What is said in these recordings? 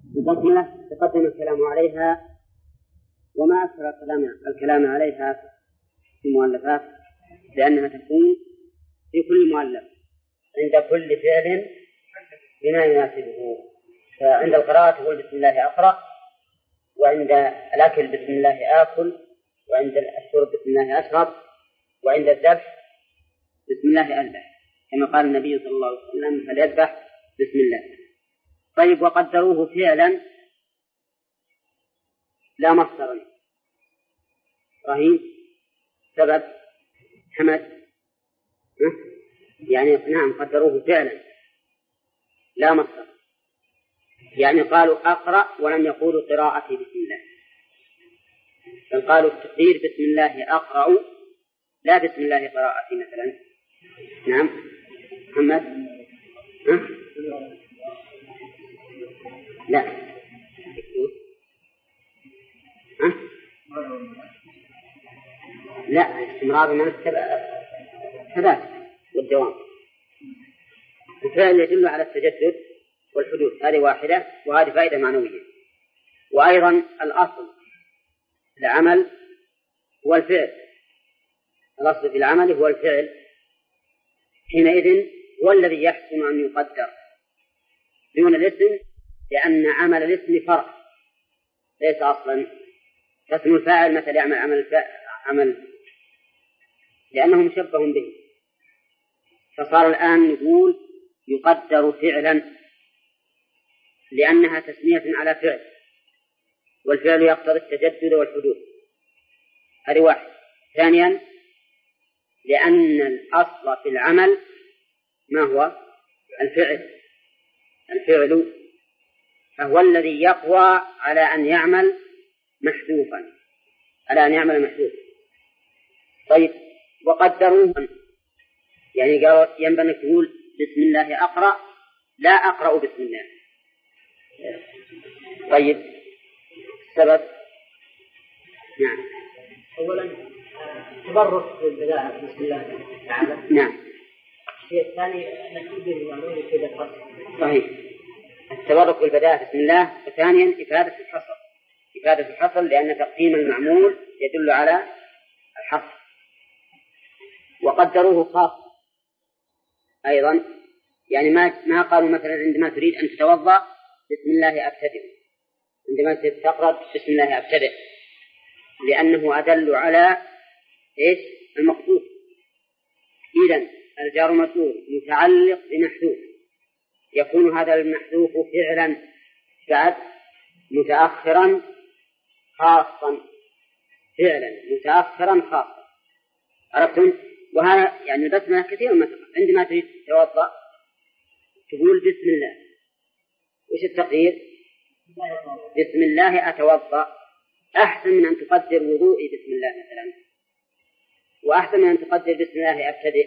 البسملة تقدم الكلام عليها، وما أكثر الكلام عليها في المؤلفات، لأنها تكون في كل مؤلف عند كل فعل بما يناسبه. فعند القراءة تقول بسم الله أقرأ، وعند الأكل بسم الله آكل، وعند الشرب بسم الله أشرب، وعند الذبح بسم الله أذبح، كما قال النبي صلى الله عليه وسلم فليذبح بسم الله. طيب، وقدروه فعلا لا مصدرا. رهيب سبب حمد يعني نعم قدروه فعلا لا مصدر، يعني قالوا أقرأ ولم يقولوا قراءتي بسم الله، بل قالوا التقدير بسم الله أقرأ لا بسم الله قراءتي مثلا. نعم محمد لا لا استمرار من الثبات والدوام. الفعل يدل على التجدد والحدوث، هذه واحدة، وهذه فائدة معنوية. وأيضا الأصل العمل هو الفعل، الأصل في العمل هو الفعل، حينئذ هو الذي يحسن أن يقدر دون الاسم، لأن عمل الاسم فرع ليس أصلا. فاسم الفاعل مثل يعمل عمل لأنه مشبه به، فصار الآن نقول يقدر فعلا لأنها تسمية على فعل، والفعل يقتضي التجدد والحدوث، هذه واحد. ثانيا لأن الأصل في العمل ما هو الفعل فهو الذي يقوى على أن يعمل محذوفا، طيب، وقدروه يعني قالوا ينبغي تقول بسم الله أقرأ لا أقرأ بسم الله. طيب السبب نعم أولا تبرك بالبداية بسم الله تعالى. نعم. الشيء الثاني نكتب المعلومة كذا الحصر. صحيح، التبرك بالبداية بسم الله. وثانيا إفادة الحصر لأن تقديم المعمول يدل على الحصر. وقدروه خاص أيضا، يعني ما قالوا مثلا عندما تريد أن تتوضأ بسم الله أبتدئ، عندما تقرأ بسم الله أبتدئ، لأنه أدل على المقصود. إذن الجار مجرور متعلق بمحذوف، يكون هذا المحذوف فعلا بعد متأخرا خاصا، عرفتم؟ وهذا يعني البسملة كثير ما تقع. عندما تريد تتوضأ تقول بسم الله، وش التقدير؟ بسم الله أتوضأ، أحسن من أن تقدر وضوئي بسم الله مثلا، وأحسن من أن تقدر بسم الله أبتدئ،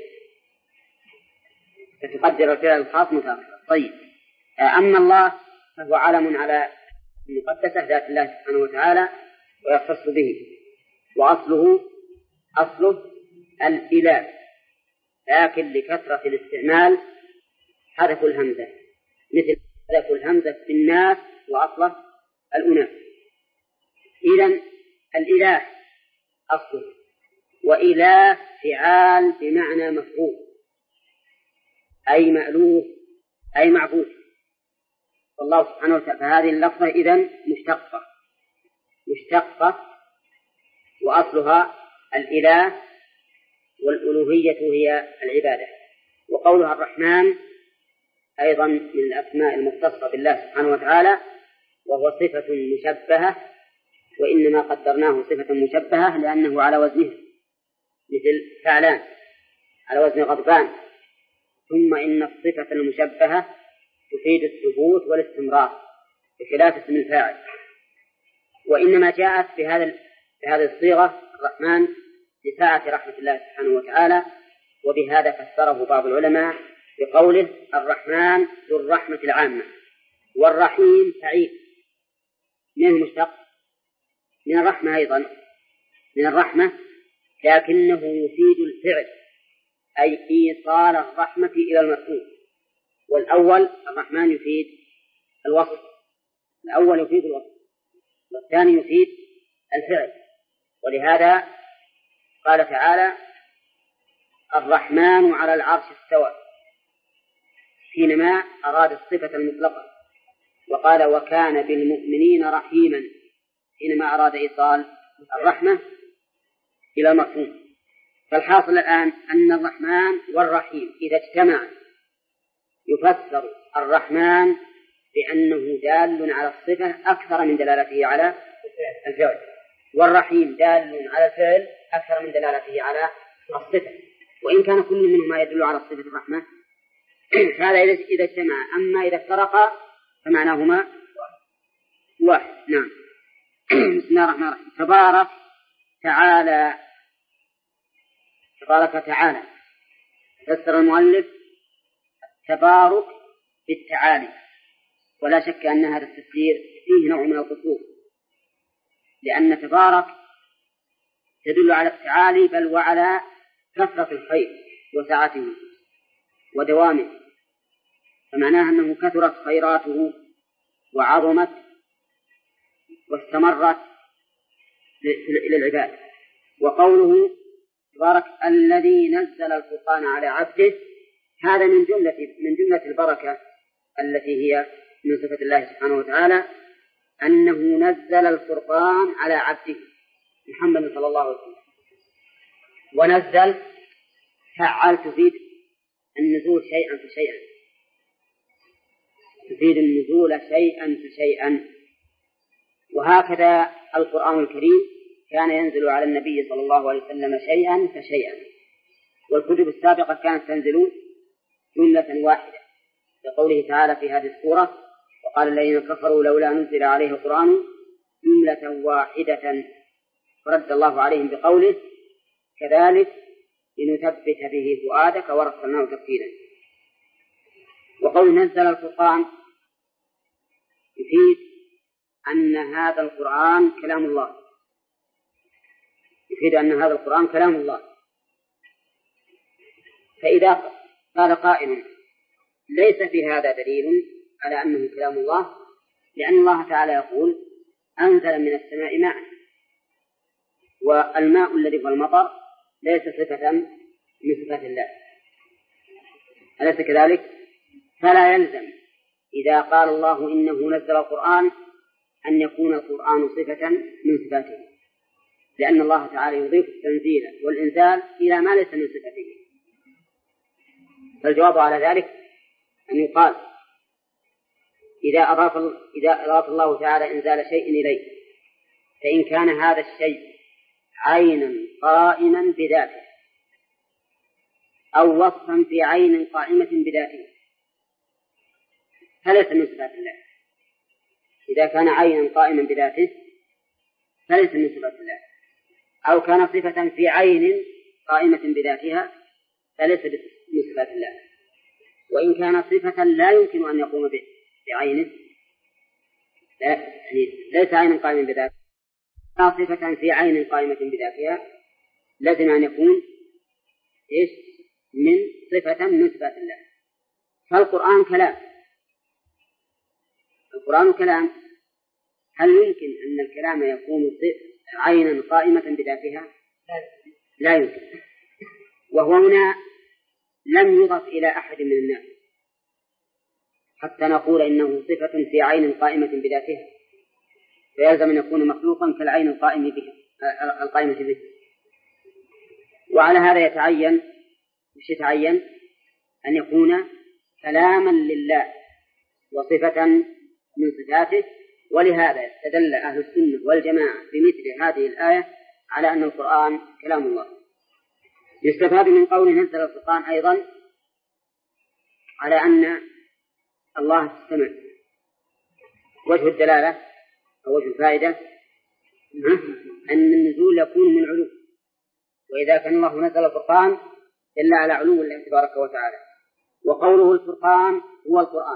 فتقدر الفعل الخاص متأخر. طيب، أما الله فهو علم على المقدسة ذات الله سبحانه وتعالى ويختص به، وأصله الإله، لكن لكثرة الاستعمال حذف الهمزة، مثل حذف الهمزة في الناس وأصله الأناس. إذن الإله أصله، وإله فعال بمعنى مفعول، أي مألوف أي معبود. والله سبحانه وتعالى فهذه اللفظة إذن مشتقة وأصلها الإله، والألوهية هي العبادة. وقولها الرحمن أيضا من الأسماء المختصة بالله سبحانه وتعالى، وهو صفة مشبهة، وإنما قدرناه صفة مشبهة لأنه على وزنه مثل فعلان على وزن غضبان. ثم إن الصفة المشبهة تفيد الثبوت والاستمرار بخلاف اسم الفاعل، وإنما جاءت بهذه الصيغة الرحمن لسعة رحمة الله سبحانه وتعالى. وبهذا فسره بعض العلماء بقوله الرحمن ذو الرحمة العامة، والرحيم سعيد، منه مشتق من الرحمة أيضا، من الرحمة، لكنه يفيد الفعل، أي إيصال الرحمة إلى المرحوم. والأول الرحمن يفيد الوصف، الأول يفيد الوصف والثاني يفيد الفعل. ولهذا قال تعالى الرحمن على العرش استوى حينما أراد الصفة المطلقة، وقال وكان بالمؤمنين رحيما حينما أراد إيصال الرحمة إلى المفهوم. فالحاصل الآن أن الرحمن والرحيم إذا اجتمع يفسر الرحمن بأنه دال على الصفة أكثر من دلالته على الفعل، والرحيم دال على الفعل أكثر من دلالته على الصفة، وإن كان كل منهما يدل على الصفة الرحمة. هذا إذا اجتمع. أما إذا افترقا فمعناهما واحد. نعم. بسم الله الرحمن الرحيم. تبارك تعالى فسر المؤلف التبارك بالتعالي، ولا شك أن هذا التفسير فيه نوع من القصور، لأن تبارك تدل على التعالي بل وعلى كثرة الخير وسعته ودوامه، فمعناها أنه كثرت خيراته وعظمت واستمرت للعباد. وقوله تبارك الذي نزل الفرقان على عبده، هذا من جملة البركة التي هي من صفة الله سبحانه وتعالى، أنه نزل الفرقان على عبده محمد صلى الله عليه وسلم. ونزل فعل تفيد النزول شيئا فشيئا، تفيد النزول شيئا فشيئا. وهكذا القرآن الكريم كان ينزل على النبي صلى الله عليه وسلم شيئا فشيئا، والكتب السابقة كانت تنزل جملة واحدة، لقوله تعالى في هذه السورة وقال الذين كفروا لولا نزل عليه القرآن جملة واحدة، فرد الله عليهم بقوله كذلك لنثبت به فؤادك ورسلناه تفصيلا. وقول نزل الفرقان يفيد أن هذا القرآن كلام الله، يفيد أن هذا القرآن كلام الله. فإذا قال قائل ليس في هذا دليل على أنه كلام الله، لأن الله تعالى يقول أنزل من السماء ماء، والماء الذي هو المطر ليس صفة من صفات الله، أليس كذلك؟ فلا يلزم إذا قال الله إنه نزل القرآن أن يكون القرآن صفة من صفاته، لأن الله تعالى يضيف التنزيل والإنزال إلى ما ليس من صفته. فالجواب على ذلك أن يقال إذا أضاف الله تعالى إنزال شيء إليه، فإن كان هذا الشيء عينا قائما بذاته أو وصفا في عين قائمة بذاته فليس من صفات الله. إذا كان عينا قائما بذاته فليس من صفات الله، أو كان صفة في عين قائمة بذاتها فليس من صفات الله. وإن كان صفة لا يمكن أن يقوم بعينه ليس عينا قائما بذاته، صفة في عين قائمة بذاتها لازم أن يكون من صفة من صفات الله. فالقرآن كلام، القرآن كلام، هل يمكن أن الكلام يكون عينا قائمة بذاتها؟ لا يمكن. وهو هنا لم يضف إلى أحد من الناس حتى نقول إنه صفة في عين قائمة بذاتها، فيلزم أن يكون مخلوقا كالعين القائمة به. وعلى هذا يتعين أن يكون كلاما لله وصفة من صفاته. ولهذا استدل أهل السنة والجماعة بمثل هذه الآية على أن القرآن كلام الله. يستفاد من قوله نزل الفرقان أيضا على أن الله استمع. وجه الدلالة أو وجه الفائدة أن النزول يكون من علو، وإذا كان الله نزل الفرقان دل على علو الله تبارك وتعالى. وقوله الفرقان هو القرآن،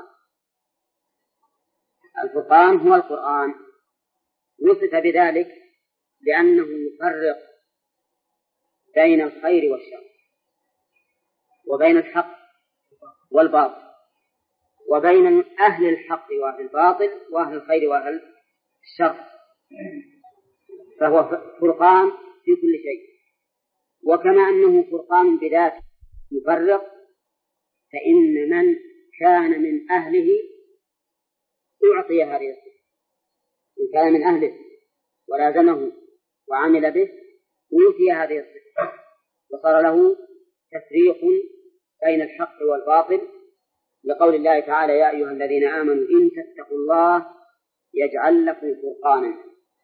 الفرقان هو القرآن، وصف بذلك لأنه يفرق بين الخير والشر وبين الحق والباطل وبين أهل الحق وأهل الباطل وأهل الخير وأهل الشر، فهو فرقان في كل شيء. وكما أنه فرقان بذاته يفرق، فإن من كان من أهله أعطي هذه الصفة، إن كان من أهله ولازمه وعمل به أوتي هذه الصفة، وصار له تفريق بين الحق والباطل، لقول الله تعالى: يا أيها الذين آمنوا إن تتقوا الله يجعل لكم فرقانا.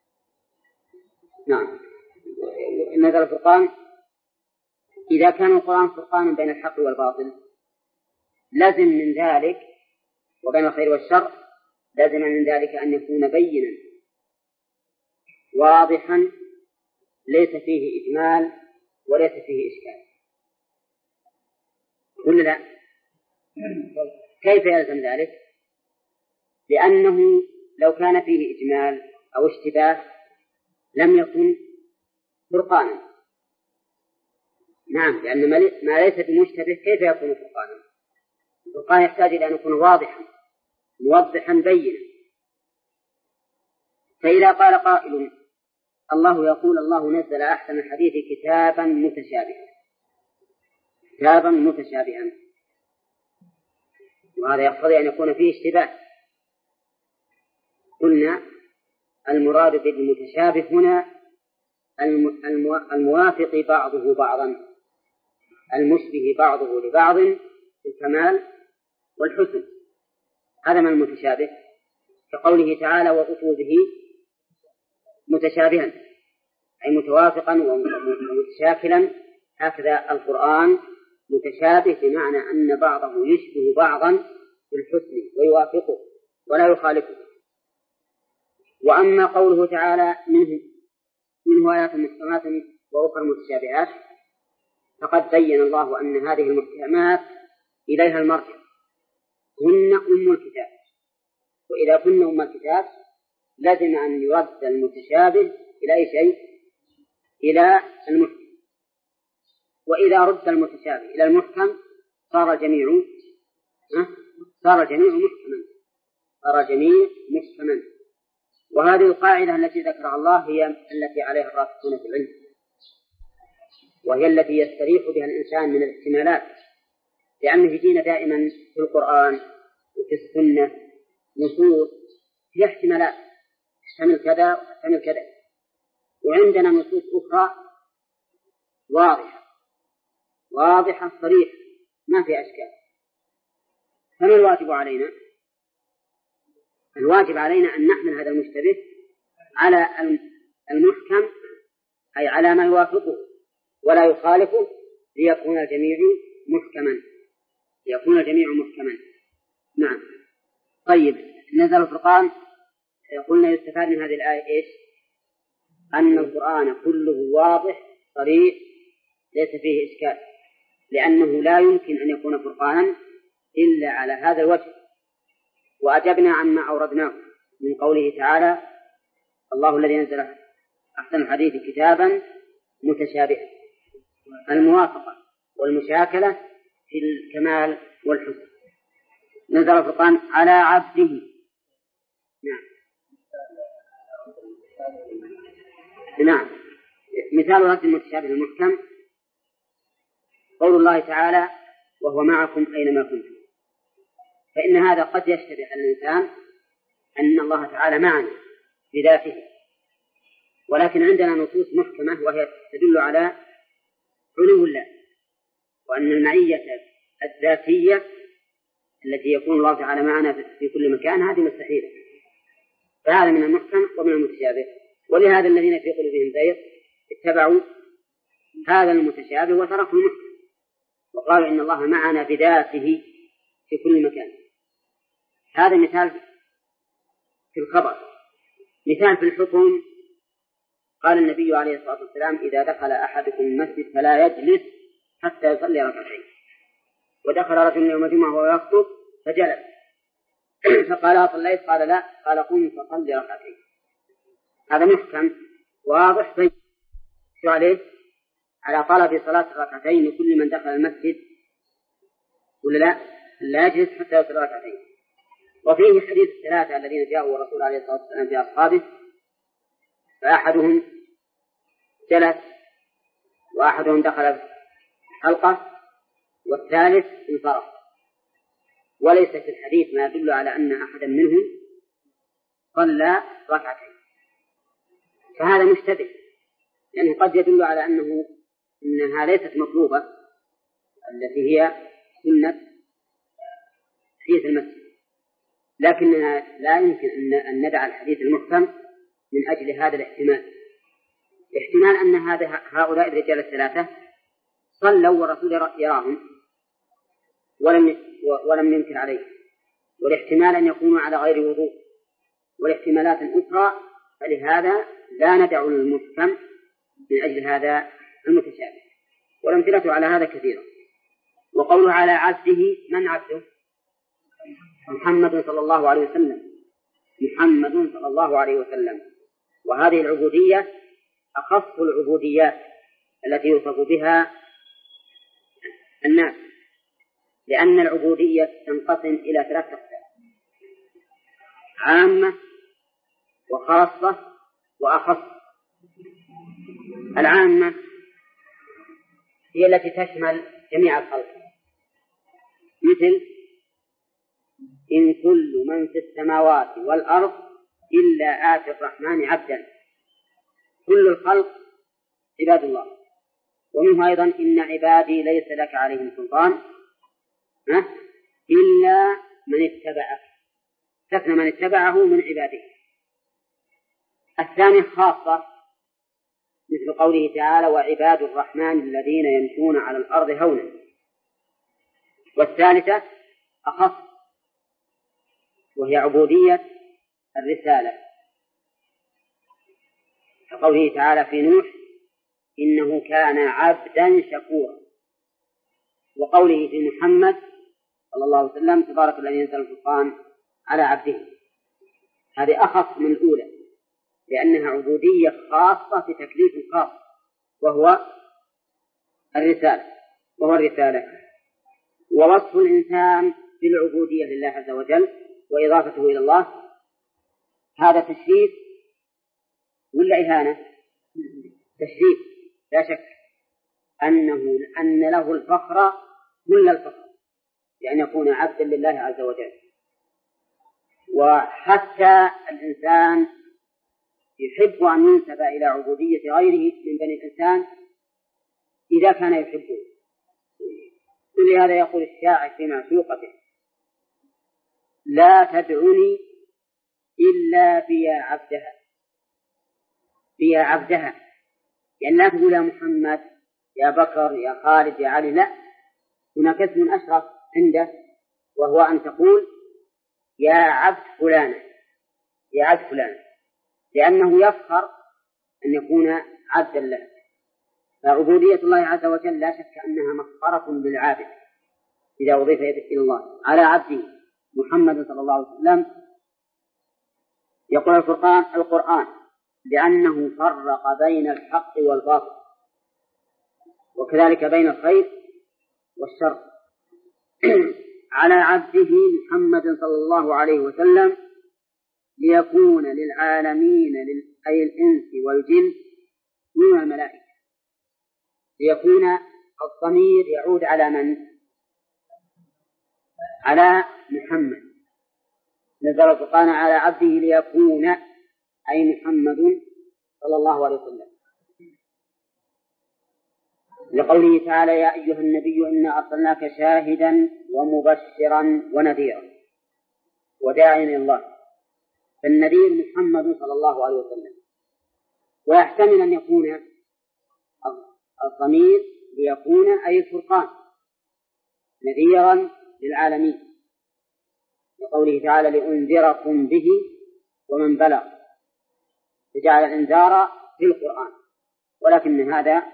نعم، نزل الفرقان. إذا كان القرآن فرقانا بين الحق والباطل لازم من ذلك، وبين الخير والشر لازم من ذلك أن يكون بينا واضحا ليس فيه إجمال وليس فيه إشكال، ولا لا؟ كيف يلزم ذلك؟ لأنه لو كان فيه إجمال أو اشتباه لم يكن فرقانا. نعم، لأن ما ليس بمشتبه كيف يكون فرقانا؟ الفرقان يحتاج إلى أن يكون واضحا موضحا بينا. فإذا قال قائل: الله يقول الله نزل أحسن الحديث كتابا متشابها، وهذا يقتضي أن يكون فيه اشتباه. قلنا المراد بالمتشابه هنا الموافق بعضه بعضا، المشبه بعضه لبعض في الكمال والحسن، هذا من المتشابه، كقوله تعالى: وأتوا به متشابها، أي متوافقا ومتشاكلا. هكذا القرآن متشابه بمعنى أن بعضه يشبه بعضا في الحسن ويوافقه ولا يخالفه. وأما قوله تعالى: منه آيات محكمات وأخرى متشابهات، فقد بين الله أن هذه المحكمات إليها المرجع، هن أم الكتاب، وإذا كنا أم الكتاب لازم أن يرد المتشابه إلى أي شيء؟ إلى المحكم. وإذا رد المتشابه إلى المحكم صار الجميع محكما. وهذه القاعدة التي ذكرها الله هي التي عليها الراسخون في العلم، وهي التي يستريح بها الإنسان من الاحتمالات، لأنه يجينا دائما في القرآن وفي السنة نصوص فيها احتمالات تحتمل كذا وتحتمل كذا، وعندنا نصوص أخرى واضحة صريحة ما في أشكال. فما الواجب علينا؟ الواجب علينا أن نحمل هذا المشتبه على المحكم، أي على ما يوافقه ولا يخالفه، ليكون الجميع محكما. نعم. طيب، نزل الفرقان. قلنا يستفاد من هذه الآية إيش؟ أن القرآن كله واضح صريح ليس فيه إشكال، لأنه لا يمكن أن يكون فرقانا إلا على هذا الوجه. وأجبنا عما أوردناه من قوله تعالى: الله الذي نزل أحسن الحديث كتابا متشابها، الموافقة والمشاكلة في الكمال والحسن. نزل الفرقان على عبده. نعم. مثال رد المتشابه المحكم قول الله تعالى: وهو معكم أينما كنتم. فإن هذا قد يشتبه الإنسان أن الله تعالى معنا بذاته، ولكن عندنا نصوص محكمة وهي تدل على علو الله، وأن المعية الذاتية التي يكون الله تعالى معنا في كل مكان هذه مستحيلة. فهذا من المحكم ومن المتشابه. ولهذا الذين في قلوبهم زيغ اتبعوا هذا المتشابه وتركوا المحكم، وقالوا إن الله معنا بذاته في كل مكان. هذا مثال في الخبر. مثال في الحكم: قال النبي عليه الصلاة والسلام: إذا دخل أحدكم المسجد فلا يجلس حتى يصلي ركعتين. ودخل رجل يوم الجمعة وهو يخطب فجلس فقال: صليت؟ قال: لا. قال: قم فصلي ركعتين. هذا محكم واضح بين شو عليه؟ على طلب صلاة الركعتين لكل من دخل المسجد، ولا لا يجلس حتى يصلي ركعتين. وفيه حديث الثلاثة الذين جاءوا الرسول عليه الصلاة والسلام في أصحابه، فأحدهم جلس، وأحدهم دخل حلقة، والثالث انصرف، وليس في الحديث ما يدل على أن أحدا منهم صلى ركعتين، فهذا مشتبه، لأنه قد يدل على أنها ليست مطلوبة التي هي سنة في المسجد، لكننا لا يمكن أن ندع الحديث المحكم من أجل هذا الاحتمال أن هؤلاء الرجال الثلاثة صلوا والرسول يراهم ولم ينكر عليه، والاحتمال أن يكونوا على غير وضوء، والاحتمالات الأخرى، فلهذا لا ندع المحكم من أجل هذا المتشابه، والأمثلة على هذا كثيرة. وقوله على عبده، من عبده؟ محمد صلى الله عليه وسلم، محمد صلى الله عليه وسلم. وهذه العبودية أخص العبوديات التي يوصف بها الناس، لأن العبودية تنقسم إلى 3 أقسام: عامة وخاصة وأخص. العامة هي التي تشمل جميع الخلق، مثل إن كل من في السماوات والأرض إلا آتي الرحمن عبدا، كل الخلق عباد الله. ومنه أيضا إن عبادي ليس لك عليهم سلطان إلا من اتبعك، استثنى من اتبعه من عباده. الثاني خاصة، مثل قوله تعالى وعباد الرحمن الذين يمشون على الأرض هونا. والثالثة أخص، وهي عبودية الرسالة، كقوله تعالى في نوح إنه كان عبدا شكورا، وقوله في محمد صلى الله عليه وسلم تبارك الذي ينزل الفرقان على عبده. هذه أخص من الأولى، لأنها عبودية خاصة في تكليف خاص، وهو الرسالة. ووصف الإنسان بالعبودية لله عز وجل وإضافته إلى الله، هذا تشريف ولا إهانة؟ تشريف، لا شك أن له الفخر كل الفخر لأن يكون عبدا لله عز وجل. وحتى الإنسان يحب أن ينسب إلى عبودية غيره من بني الإنسان إذا كان يحبه. ولهذا يقول الشاعر في معشوقته لا تدعني إلا بيا عبدها، يعني لا تقول يا محمد يا بكر يا خالد يا علي، لا، هناك اسم أشرف عنده، وهو أن تقول يا عبد فلان، لأنه يفخر أن يكون عبدا له. فعبودية الله عز وجل لا شك أنها مفخرة بالعابد إذا أضيف إلى الله. على عبده محمد صلى الله عليه وسلم يقول القرآن لأنه فرق بين الحق والباطل، وكذلك بين الخير والشر. على عبده محمد صلى الله عليه وسلم ليكون للعالمين أي الإنس والجن دون الملائكة. ليكون الضمير يعود على من؟ على محمد. نزل القرآن على عبده ليكون أي محمد صلى الله عليه وسلم، لقوله تعالى يا أيها النبي إنا أرسلناك شاهدا ومبشرا ونذيرا وداعيا إلى الله. فالنذير محمد صلى الله عليه وسلم. ويحتمل أن يكون الضمير ليكون أي الفرقان نذيرا للعالمين، لقوله تعالى لأنذركم به ومن بلغ، فجعل الإنذار في القرآن، ولكن هذا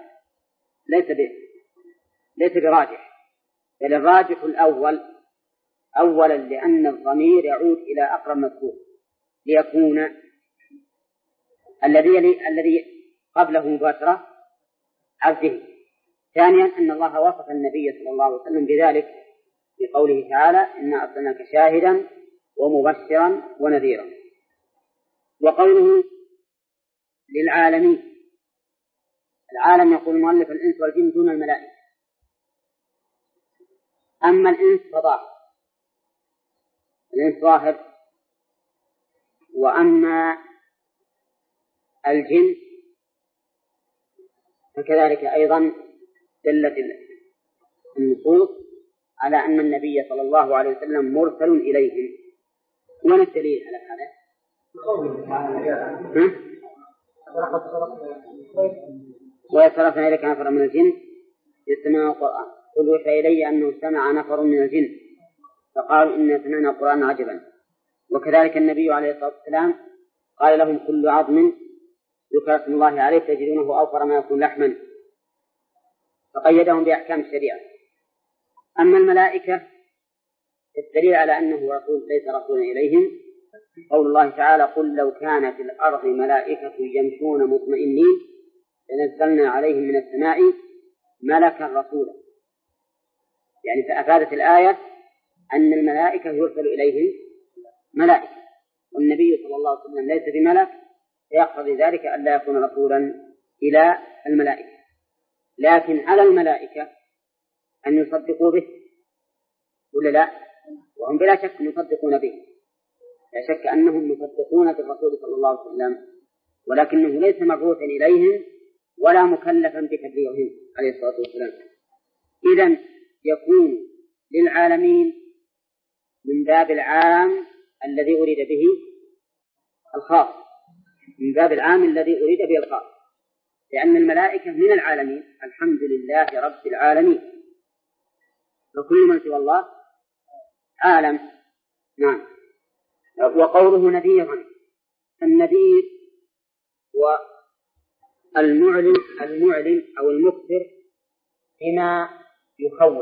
ليس براجح، بل الراجح الأول أولا لأن الضمير يعود إلى أقرب مذكور ليكون الذي قبله مباشرة عبده. ثانيا أن الله وصف النبي صلى الله عليه وسلم بذلك بقوله تعالى إنا أرسلناك شاهدا ومبشرا ونذيرا. وقوله للعالمين، العالم يقول المؤلف الإنس والجن دون الملائكة. أما الإنس فظاهر، الإنس ظاهر، وأما الجن فكذلك أيضا دلت النصوص على أن النبي صلى الله عليه وسلم مرسل إليهم. وما الدليل على هذا؟ ويصرفنا إليك نفر من الجن يستمعون القرآن قل وحي إلي أنه استمع نفر من الجن فقالوا إنا سمعنا القرآن عجبا. وكذلك النبي عليه الصلاة والسلام قال لهم كل عظم ذكر اسم الله عليه تجدونه أوفر ما يكون لحما، فقيدهم بأحكام الشريعة. أما الملائكة الدليل على أنه رسول ليس رسولا إليهم قول الله تعالى قل لو كان في الأرض ملائكة يمشون مطمئنين لنزلنا عليهم من السماء ملكا رسولا. يعني فأفادت الآية أن الملائكة يرسل إليهم ملائكة، والنبي صلى الله عليه وسلم ليس بملك، فيقتضي ذلك أن لا يكون رسولا إلى الملائكة. لكن على الملائكة أن يصدقوا به ولا لا؟ وهم بلا شك يصدقون به، لا شك أنهم يصدقون بالرسول صلى الله عليه وسلم، ولكنه ليس مبعوثا إليهم ولا مكلفا بتبليغهم عليه الصلاة والسلام. إذن يكون للعالمين من باب العام الذي أريد به الخاص، من باب العام الذي أريد به الخاص، لأن الملائكة من العالمين الحمد لله رب العالمين، فكل من سوى الله عالم. نعم. وقوله نذيرا، النذير والمعلن أو المخبر بما يخوف،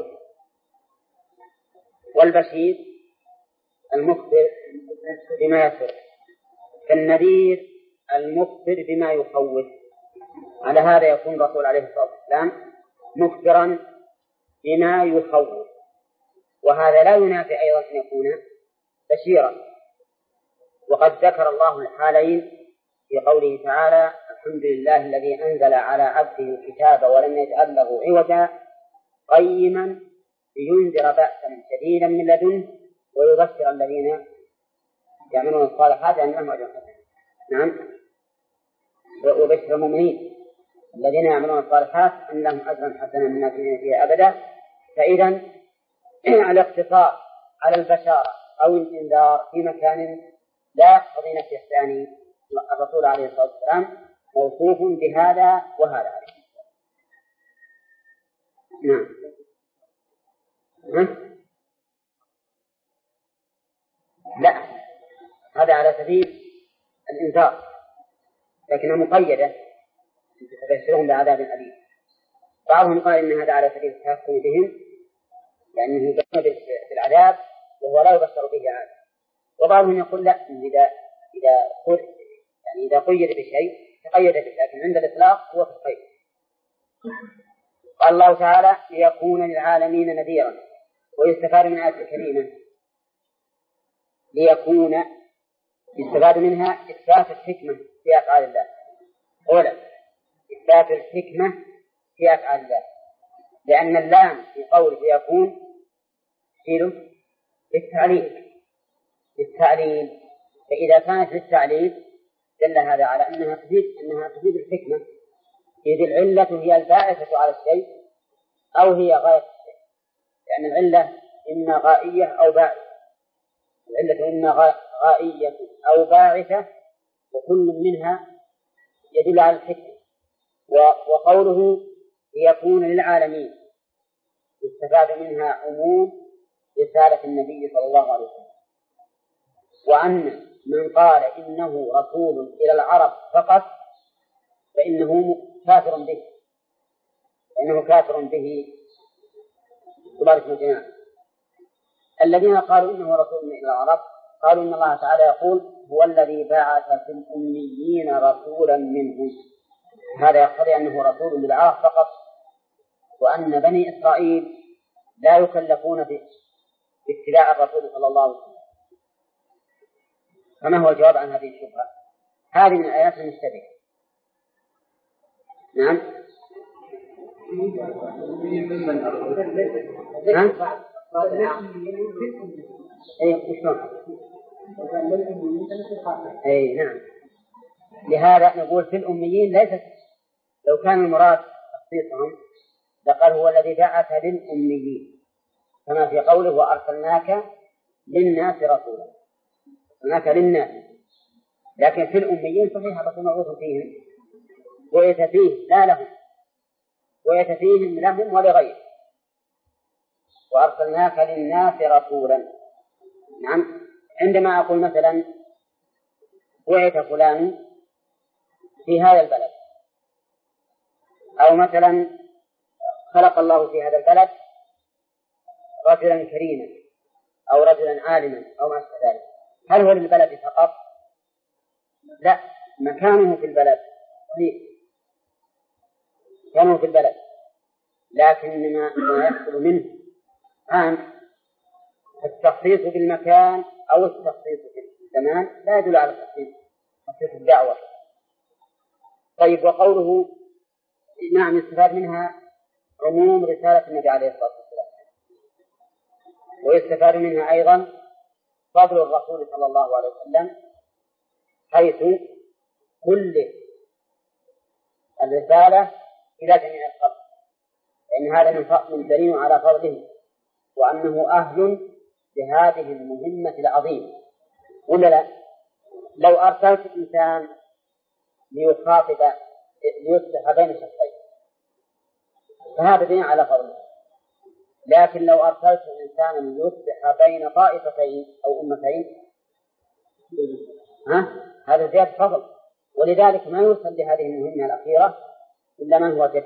والبشير المخبر بما يسر، فالنذير المخبر بما يخوف. على هذا يكون الرسول عليه الصلاة والسلام مخبرا بما يخوف، وهذا لا ينافي أيضا أن يكون بشيرا. وقد ذكر الله الحالين في قوله تعالى الحمد لله الذي أنزل على عبده الكتاب ولم يجعل له عوجا قيما لينذر بأسا شديدا من لدنه ويبشر الذين يعملون الصالحات أن لهم أجرا حسنا. نعم. ويبشر المؤمنين الذين يعملون الصالحات أن لهم أجرا حسنا مما فيها أبدا. فإذا الاقتصار على البشارة أو الإنذار في مكان لا يقتضي نفي الثاني، الرسول عليه الصلاة والسلام موصوف بهذا وهذا عليه. نعم. لا، هذا على سبيل الإنذار، لكنها مقيدة تبشرهم بعذاب أليم. بعضهم قال إن هذا على سبيل التحكم بهم لأنه يبشر بالعذاب وهو لا يبشر به عاد. وبعضهم يقول لا، إذا قيد بشيء تقيد به، لكن عند الإطلاق هو تقيد. قال الله تعالى ليكون للعالمين نذيرا، ويستفاد من آية الكريمة ليكون يستفاد منها إثبات الحكمة في أفعال الله. أولا إثبات الحكمة في أفعال الله، لأن اللام في قوله ليكون تفيد بالتعليل، فإذا كانت للتعليل دل هذا على أنها تفيد الحكمة، إذ العلة هي الباعثة على الشيء أو هي غاية الشيء، لأن العلة إما غائية أو باعثة، العلة إما غائية أو باعثة، وكل منها يدل على الحكمة. وقوله ليكون للعالمين يستفاد منها عموم رسالة النبي صلى الله عليه وسلم، وأن من قال إنه رسول إلى العرب فقط فإنه كافر به تبارك الجماعة. الذين قالوا إنه رسول إلى العرب قالوا إن الله تعالى يقول هو الذي بعث في الأميين رسولا منهم، هذا يقتضي أنه رسول للعرب فقط، وأن بني إسرائيل لا يكلفون باتباع الرسول صلى الله عليه وسلم، فما هو الجواب عن هذه الشبهة؟ هذه من الآيات المشتبهة. نعم. أي نعم. لهذا نقول في الأميين ليست، لو كان المراد تخصيصهم لقال هو الذي بعث للأميين، كما في قوله وأرسلناك للناس رسولا، أرسلناك للناس. لكن في الأميين صحيح بس موجود فيهم ويتفيه لا لهم، ويتفيهم لهم ولغيرهم. وأرسلناك للناس رسولا. نعم. عندما أقول مثلا بعث فلان في هذا البلد، أو مثلا خلق الله في هذا البلد رجلا كريما أو رجلا عالما أو ما أشبه ذلك، هل هو للبلد فقط؟ لا، مكانه في البلد كانوا في البلد، لكن ما يحصل منه عام. التخصيص بالمكان أو التخصيص بالزمان لا يدل على تخصيص الدعوة. طيب، وقوله نعم يستفاد منها عموم رسالة النبي عليه الصلاة والسلام، ويستفاد منها أيضا فضل الرسول صلى الله عليه وسلم حيث كل الرسالة إلى جميع الخلق، لأن هذا من دليل على فضله وأنه أهل لهذه المهمة العظيمة. ولا لا؟ لو أرسلت إنسان ليصلح بين شخصين فهذا دليل على فضله، لكن لو أرسلت إنسانا ليصلح بين طائفتين أو أمتين هذا زيادة فضل. ولذلك ما يرسل لهذه المهمة الأخيرة إلا من هو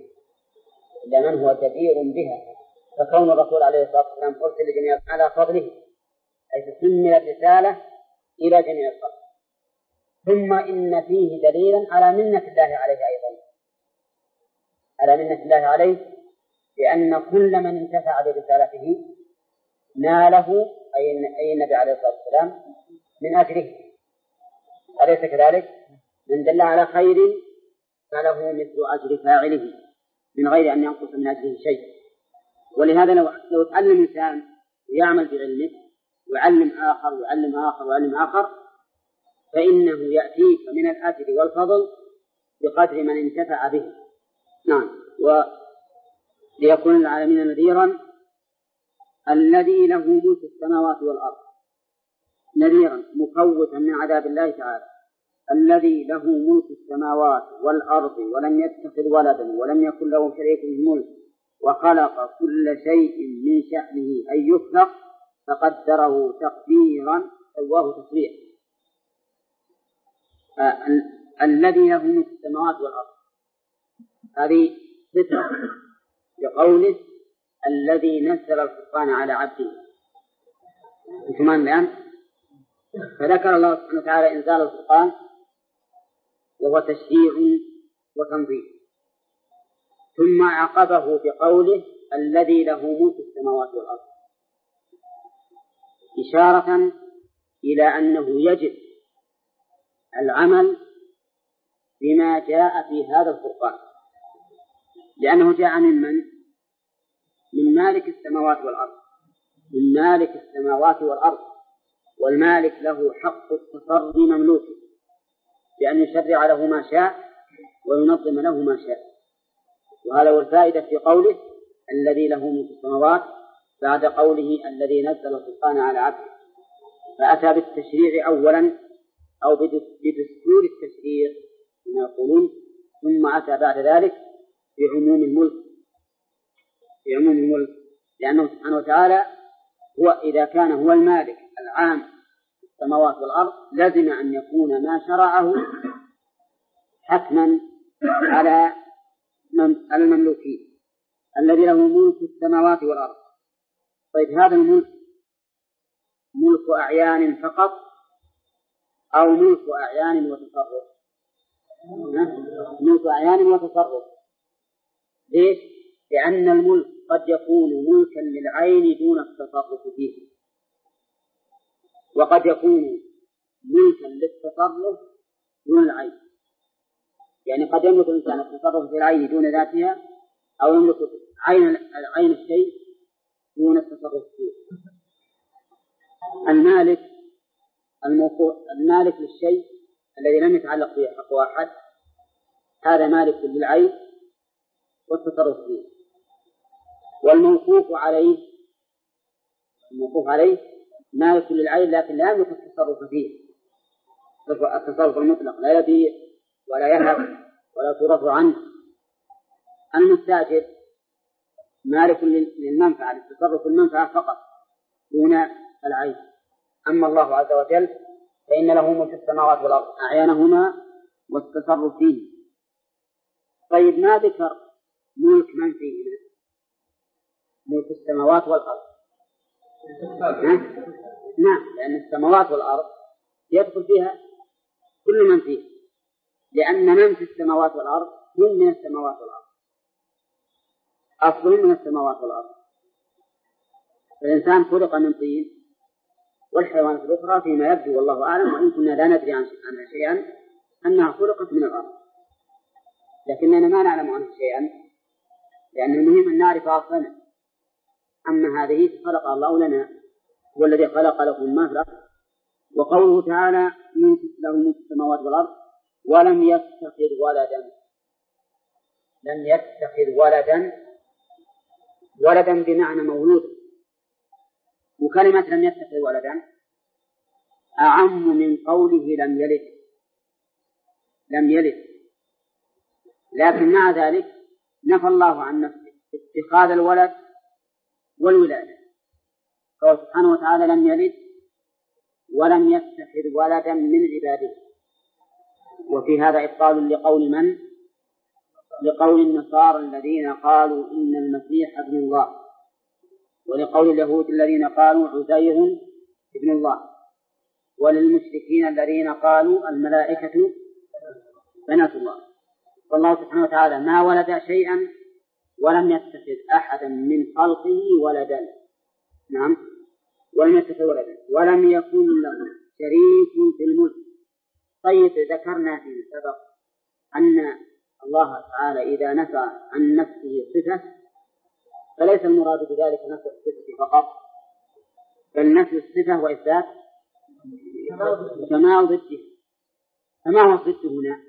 جدير بها، فكون الرسول عليه الصلاة والسلام أرسل لجميع على فضله، أي تسمى الرسالة إلى جميع الخلق. ثم إن فيه دليلا على منة الله عليه أيضا، على منة الله عليه، لأن كل من انتفع برسالته ناله أي النبي عليه الصلاة والسلام من أجله، أليس كذلك؟ من دل على خير فله مثل أجر فاعله من غير أن ينقص من أجله شيء. ولهذا لو تعلم إنسان ويعمل بعلمه ويعلم آخر ويعلم آخر ويعلم آخر فإنه يأتيك من الأجر والفضل بقدر من انتفع به. نعم. وليكون العالمين نذيرا الذي له ملك السماوات والأرض، نذيرا مخوفا من عذاب الله تعالى، الذي له ملك السماوات والأرض ولم يتخذ ولدا ولم يكن له شريك في الملك وخلق كل شيء من شأنه أن يخلق فقدره تقديرا سواه تسويا. الذي له ملك السماوات والأرض هذه صفة بقوله الذي نزل الفرقان على عبده كمان الآن. فذكر الله سبحانه وتعالى إنزال الفرقان وهو تشريع وتنظيم، ثم عقبه بقوله الذي له ملك السماوات والأرض، إشارة إلى أنه يجب العمل بما جاء في هذا الفرقان، لأنه جاء من مالك السماوات والأرض، من مالك السماوات والأرض، والمالك له حق التصرف مملوكه بأن يشرع له ما شاء وينظم له ما شاء. وهذا هو الفائدة في قوله الذي له ملك السماوات بعد قوله الذي نزل الفرقان على عبده، فأتى بالتشريع أولا أو بدستور التشريع كما يقولون، ثم أتى بعد ذلك بعموم الملك، لأنه سبحانه وتعالى هو إذا كان هو المالك العام السماوات والأرض لازم أن يكون ما شرعه حتما على المملوكين الذي له ملك السماوات والأرض. طيب، هذا الملك ملك أعيان فقط أو ملك أعيان وتصرف؟ ملك أعيان وتصرف. ليش؟ لأن الملك قد يكون ملكا للعين دون التصرف فيه، وقد يكون ملكا للتصرف دون العين. يعني قد يملك الإنسان التصرف في العين دون ذاتها، أو يملك عين الشيء دون التصرف فيه. المالك للشيء الذي لم يتعلق به حق واحد هذا مالك للعين والتصرف فيه. والموقوف عليه مالك للعين لكن لا يملك التصرف فيه، التصرف المطلق، لا يبيع ولا يهب ولا تصرف عنه. المستأجر مالك للمنفعة، للتصرف المنفعة فقط دون العين. أما الله عز وجل فإن له ملك السماوات والأرض أعيانهما والتصرف فيه. طيب ما ذكر ملك من فيهما؟ ملك السماوات والأرض. نعم، لأن السماوات والأرض يدخل فيها كل من فيها، لأن من في السماوات والأرض هم من السماوات والأرض، أصلهم من السماوات والأرض. الإنسان خلق من طين، والحيوانات الأخرى فيما يبدو والله أعلم، وإن كنا لا ندري عنها شيئا، أنها خلقت من الأرض، لكننا ما نعلم عنها شيئا، لأن المهم أن نعرف أصلا. أما هذه خلق الله لنا، هو الذي خلق لكم ما في الأرض. وقوله تعالى له ملك السماوات والأرض ولم يتخذ ولدا. لم يتخذ ولدا بمعنى مولود. وكلمة لم يتخذ ولدا أعم من قوله لم يلد. لكن مع ذلك نفى الله عن نفسه اتخاذ الولد والولادة، قال سبحانه وتعالى لم يلد ولم يتخذ ولدا من عباده. وفي هذا إبطال لقول من؟ لقول النصارى الذين قالوا إن المسيح ابن الله، ولقول اليهود الذين قالوا عزير ابن الله، وللمشركين الذين قالوا الملائكة بنات الله. فالله سبحانه وتعالى ما ولد شيئا ولم يتخذ أحدا من خلقه ولدا. نعم، ولم يتخذ ولدا ولم يكن له شريك في الملك. طيب، ذكرنا في سبق أن الله تعالى إذا نفى عن نفسه صفة فليس المراد بذلك نفي الصفة فقط، بل نفي الصفة وإثبات كمال ضده. فما هو الضد هنا؟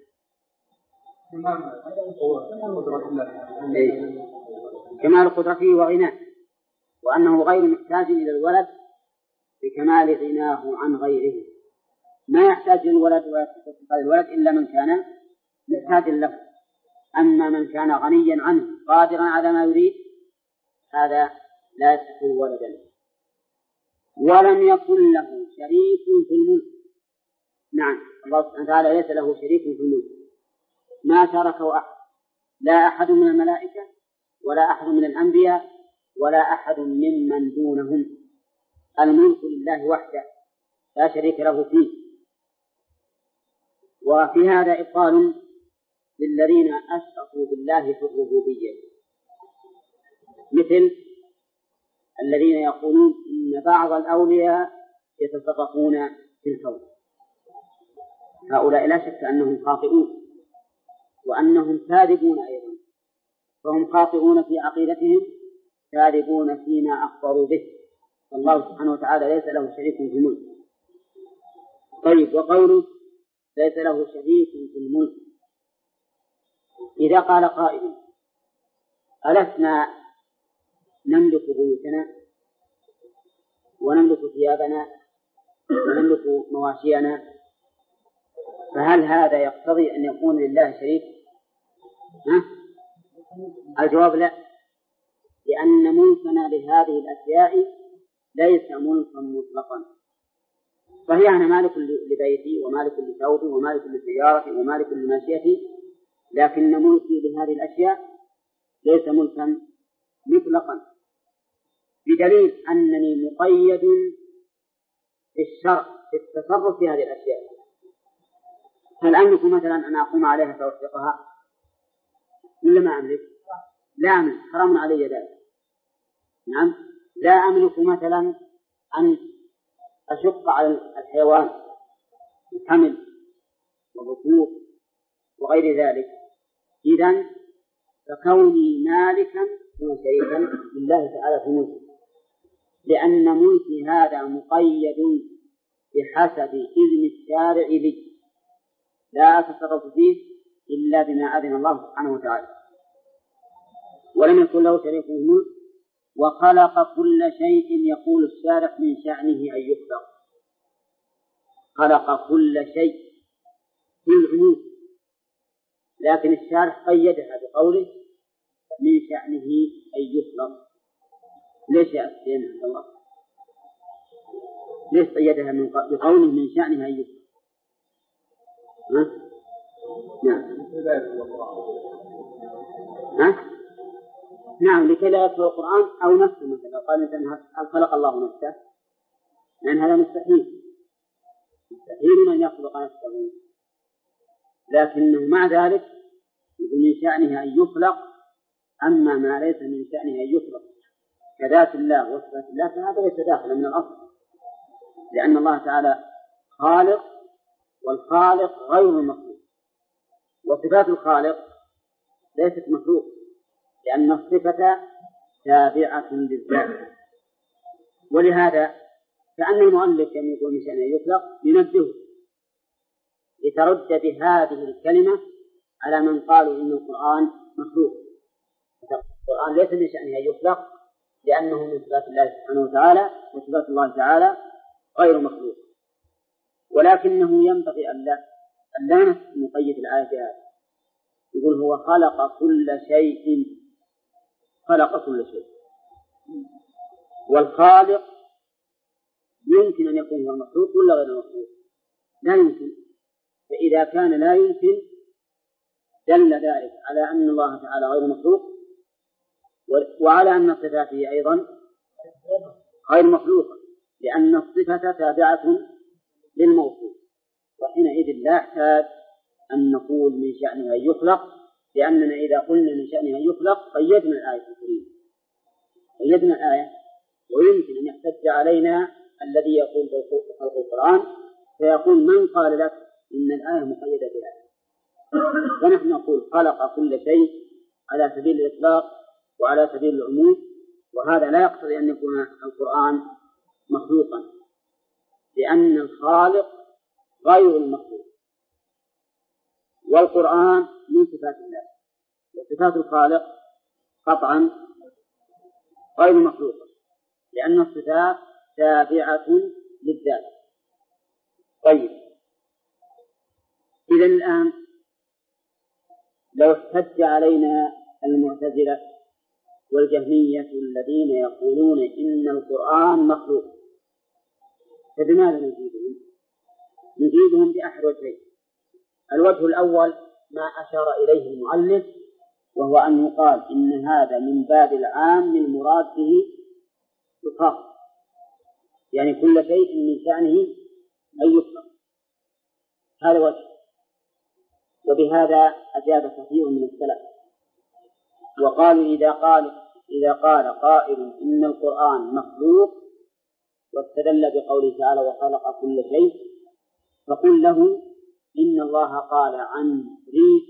كمال قدرته وغناه، وأنه غير محتاج إلى الولد بكمال غناه عن غيره. ما يحتاج الولد ويستحق الولد إلا من كان محتاجا له. أما من كان غنيا عنه قادرا على ما يريد هذا لا يستحق ولدا. ولم يكن له شريك في الملك. نعم، الله سبحانه وتعالى ليس له شريك في الملك، ما شاركه أحد، لا أحد من الملائكة ولا أحد من الأنبياء ولا أحد ممن دونهم. الملك لله وحده لا شريك له فيه. وفي هذا إبطال للذين أشركوا بالله في الربوبية، مثل الذين يقولون إن بعض الأولياء يتصرفون في الكون. هؤلاء لا شك أنهم خاطئون وأنهم كاذبون أيضا، فهم خاطئون في عقيدتهم كاذبون فيما أخبروا به. الله سبحانه وتعالى ليس له شريك في الملك. طيب، وقوله ليس له شريك في الملك، إذا قال قائل ألسنا نملك بيوتنا ونملك ثيابنا ونملك مواشينا، فهل هذا يقتضي أن يكون لله شريك؟ الجواب لا، لأن ملكنا لهذه الأشياء ليس ملكا مطلقا. فهي أنا مالك لبيتي ومالك لثوبي ومالك لسيارتي ومالك لماشيتي، لكن ملكي لهذه الأشياء ليس ملكا مطلقا، بدليل أنني مقيد بالشرع في التصرف في هذه الأشياء. هل أملك مثلا أن أقوم عليها فأوثقها ولا ما أملك؟ لا أملك، حرام علي ذلك. نعم، لا أملك مثلا أن أشق على الحيوان الحمل والركوب وغير ذلك. إذن فكوني مالكا وشريكا لله تعالى في ملكه، لأن ملكي هذا مقيد بحسب إذن الشارع لي، لا أتصرف فيه إلا بما أذن الله سبحانه وتعالى. ولم يكن له شريك في الملك. وخلق كل شيء يقول الشارع من شأنه أن يخلق، خلق كل شيء في العموم، لكن الشارع قيدها بقوله من شأنه أن يخلق. ليش يا أخي عبد الله؟ ليش قيدها بقوله من شأنه أن يخلق؟ نعم لكي لا يدخل القرآن أو نفسه، مثلا قال الإنسان هل خلق الله نفسه؟ لأن هذا مستحيل أن يخلق نفسه، لكنه مع ذلك من شأنه أن يخلق. أما ما ليس من شأنه أن يخلق كذات الله وصفات الله فهذا ليس داخلا من الأصل، لأن الله تعالى خالق، والخالق غير المخلوق، وصفات الخالق ليست مخلوق، لأن الصفة تابعة للذات. ولهذا كأن المؤلف لم يقول من شأنه يخلق ينبهه لترد بهذه الكلمة على من قالوا إن القرآن مخلوق. القرآن ليس من شأنه يخلق لأنه من صفات الله سبحانه وتعالى، وصفات الله تعالى غير مخلوق. ولكنه ينبغي أن لا نقيد الآية بهذا. يقول هو خلق كل شيء، خلق كل شيء. والخالق يمكن أن يكون هو المخلوق ولا غير المخلوق؟ لا يمكن. فإذا كان لا يمكن دل ذلك على أن الله تعالى غير مخلوق، وعلى أن صفاته أيضا غير مخلوقة، لأن الصفة تابعة للموصوف. وحينئذ لا يحتاج أن نقول من شأنه أن يخلق، لأننا إذا قلنا من شأنه أن يخلق قيدنا الآية الكريمة، قيدنا الآية. ويمكن أن يحتج علينا الذي يقول بخلق القرآن فيقول من قال لك إن الآية مقيدة بها؟ ونحن نقول خلق كل شيء على سبيل الإطلاق وعلى سبيل العموم، وهذا لا يقتضي أن يكون القرآن مخلوقا، لأن الخالق غير المخلوق، والقرآن من صفات الله، وصفات الخالق قطعا غير مخلوقة، لأن الصفات تابعة للذات. طيب، إذن الآن لو احتج علينا المعتزلة والجهمية الذين يقولون إن القرآن مخلوق، فبماذا نجيبهم؟ نجيبهم بأحد وجهين. الوجه الأول ما أشار إليه المؤلف، وهو أن يقال إن هذا من باب العام المراد به الخاص، يعني كل شيء من شأنه أن يخلق. هذا وجه، وبهذا أجاب كثير من السلف وقالوا إذا قال قائل إن القرآن مخلوق واستدل بقوله تعالى وخلق كل شيء، فقل له إن الله قال عن ريح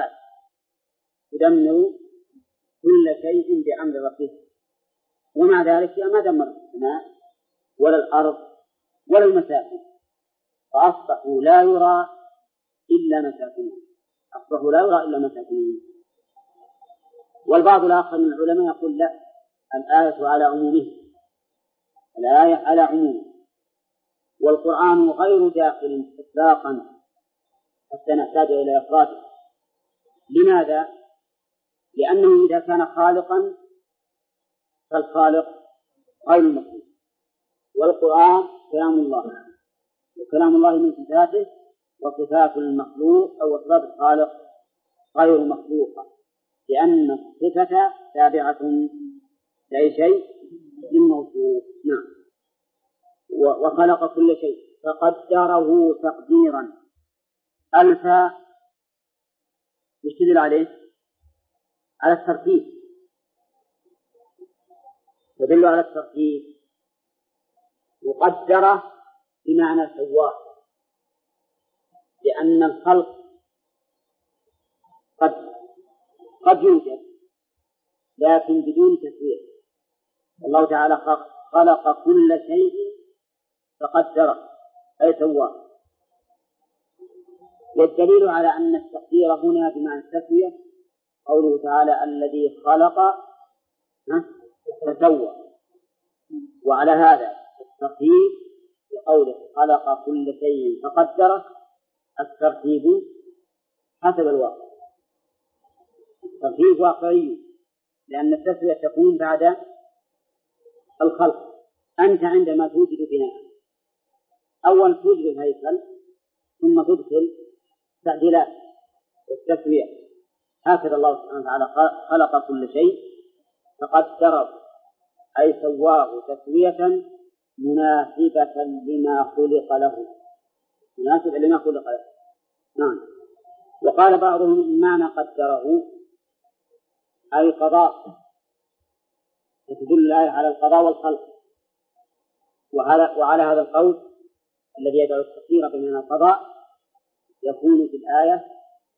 تدمر كل شيء بأمر ربه، ومع ذلك ما دمر السماء ولا الأرض ولا المساكن، فأصبحوا لا يرى إلا مساكنهم، أصبحوا لا يرى إلا مساكنهم. والبعض الآخر من العلماء يقول لا، الآية على عمومه، الآية على عمومه، والقرآن غير داخل إطلاقا حتى نحتاج إلى إخراجه. لماذا؟ لأنه إذا كان خالقا فالخالق غير المخلوق، والقرآن كلام الله، وكلام الله من صفاته، وصفات المخلوق أو صفات الخالق غير مخلوقة، لأن الصفة تابعة لأي شيء للموصوف. نعم. وخلق كل شيء فقدره تقديرا. ألف يشتغل عليه على الترتيب، تدل على الترتيب، وقدره بمعنى سواه، لأن الخلق قد يوجد لكن بدون تسوية. الله تعالى خلق كل شيء فقدره أي سواه. والدليل على أن التقدير هنا بمعنى التسوية قوله تعالى الذي خلق فسوى. وعلى هذا التقدير بقوله خلق كل شيء فقدره الترتيب حسب الواقع، ترتيب واقعي، لأن التسوية تكون بعد الخلق. أنت عندما توجد بناء أول توجد الهيكل ثم تدخل تعديلات والتسوية. هكذا الله سبحانه وتعالى خلق كل شيء فقدره أي سواه تسوية مناسبة لما خلق له، مناسبة لما خلق له. نعم. وقال بعضهم معنى قدره أي قضاء، تدل الآية على القضاء والخلق. وعلى هذا القول الذي يدعو التقدير بمعنى القضاء يكون في الآية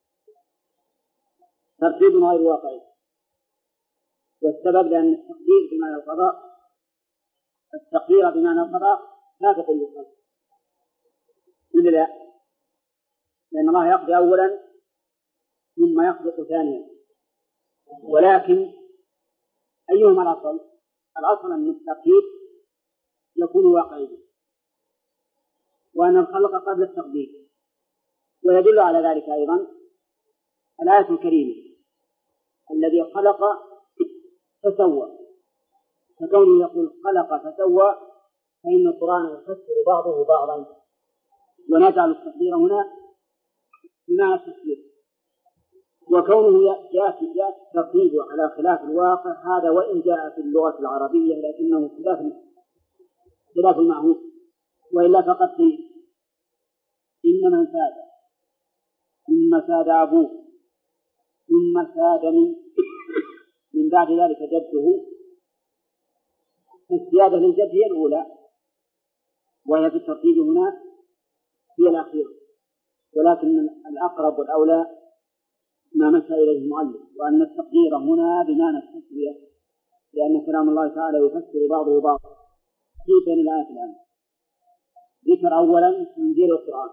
ترتيب غير واقعي. والسبب لأن التقدير بمعنى القضاء التقدير بمعنى القضاء لا تقل بالخلق إلا لا، لأن الله يقضي أولا ثم يخلق ثانيا. ولكن أيهما الأصل؟ الأصل أن التقدير يكون واقعيا وأن الخلق قبل التقدير. ويدل على ذلك أيضا الآية الكريمة الذي خلق فسوى، فكونه يقول خلق فسوى فإن القرآن يفسر بعضه بعضا، ونجعل التقدير هنا بمعنى التفسير. وكونه يأتي الترتيب على خلاف الواقع هذا وإن جاء في اللغة العربية لكنه خلاف المعهود، وإلا فقد قيل إن من ساد ثم ساد أبوه ثم ساد من بعد ذلك جده، السيادة للجد هي الأولى وهي في الترتيب هنا هي الأخيرة، ولكن الأقرب والأولى ما مشى إليه المؤلف، وأن التقدير هنا بمعنى التسوية، لأن كلام الله تعالى يفسر بعضه بعضا في بين الآيات الآن. ذكر أولا تنزيل القرآن.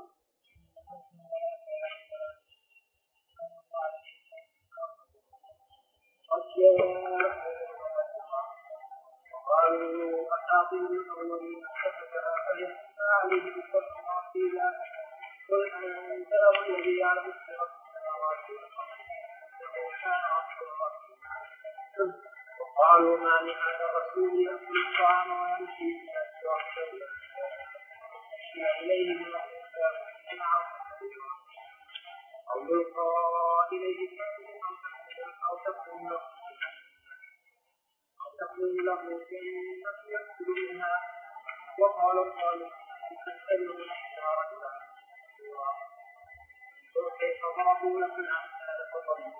قالوا أساطير الأولين كتبها فليحكم عليه بالصبر عقيلا قل أنزله الذي يعلم السر في السماوات والأرض إنه كان غفورا رحيما. وقالوا ما لهذا الرسول يأكل الطعام ويمشي في الأسواق يأتي إليه من أو يلقى إليه أو تكون له جنة يأكل منها. وقال الظالمون تكلم الحجارة وكيف ضربوا لك الأمثال فضلوا.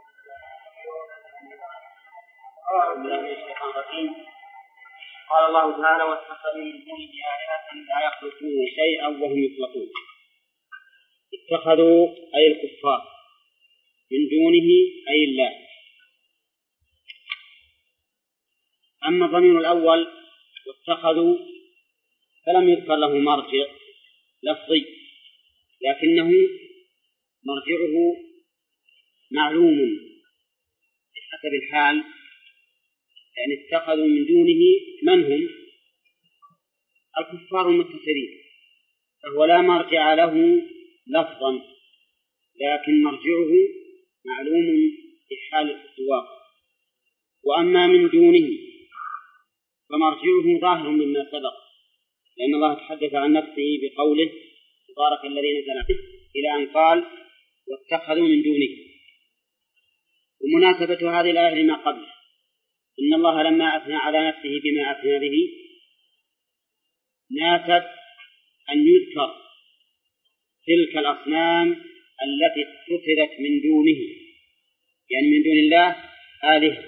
أعوذ بالله من الشيطان الرجيم. قال الله تعالى واتخذوا من دونه آلهة لا يخلقون شيئا وهم يخلقون. اتخذوا أي الكفار من دونه أي الله. أما الضمير الأول واتخذوا فلم يذكر له مرجع لفظي، لكنه مرجعه معلوم بحسب الحال، يعني اتخذوا من دونه من هم؟ الكفار المتصلين، فهو لا مرجع له لفظا لكن مرجعه معلوم بحال الواقع. وأما من دونه فمرجعه ظاهر مما سبق، لأن الله تحدث عن نفسه بقوله تبارك الذي نزل به إلى أن قال واتخذوا من دونه. ومناسبة هذه الآية لما قبل، إن الله لما أثنى على نفسه بما أثنى به ناسب أن يذكر تلك الأصنام التي اتخذت من دونه، يعني من دون الله آلهة،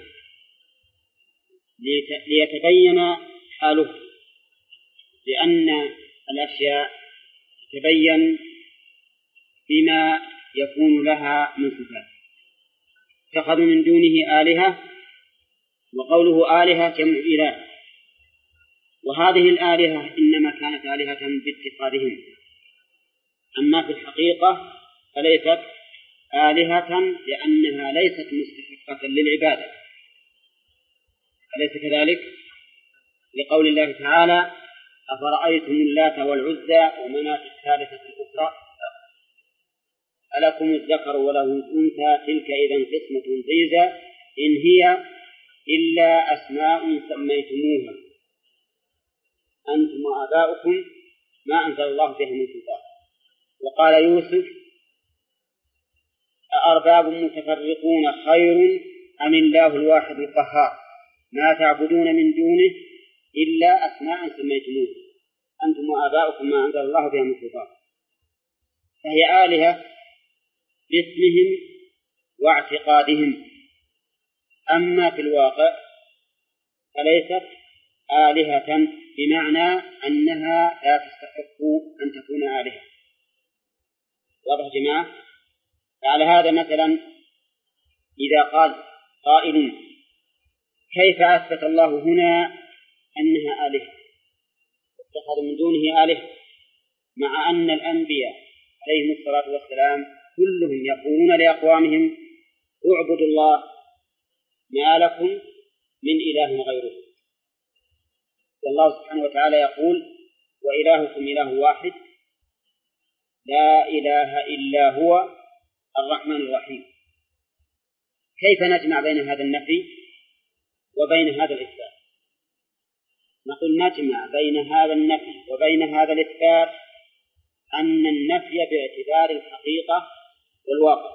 ليتبين حاله، لأن الأشياء تتبين بما يكون لها من صفات. اتخذوا من دونه آلهة، وقوله آلهة جمع إله، وهذه الآلهة إنما كانت آلهة باتخاذهم، أما في الحقيقة فليست آلهة لأنها ليست مستحقة للعبادة. أليس كذلك؟ لقول الله تعالى: أفرأيتم اللات والعزى ومناة الثالثة الأخرى ألكم الذكر وله الأنثى تلك إذا قسمة ضيزى إن هي إلا أسماء سميتموها أنتم وآباؤكم ما أنزل الله بها من سلطان. وقال يوسف: أأرباب متفرقون خير أم الله الواحد القهار ما تعبدون من دونه إلا أسماء سميتموها أنتم وآباؤكم ما أنزل الله بها من سلطان. فهي آلهة باسمهم واعتقادهم، أما في الواقع فليست آلهة بمعنى أنها لا تستحق أن تكون آلهة. واضح جماعة؟ على هذا مثلا إذا قال قائل: كيف أثبت الله هنا أنها آلهة اتخذ من دونه آلهة، مع أن الأنبياء عليهم الصلاة والسلام كلهم يقولون لأقوامهم: اعبدوا الله ما لكم من إله غيره. والله سبحانه وتعالى يقول: وإلهكم إله واحد لا إله إلا هو الرحمن الرحيم. كيف نجمع بين هذا النفي وبين هذا الإثبات؟ نقول نجمع بين هذا النفي وبين هذا الإثبات أن النفي باعتبار الحقيقة والواقع،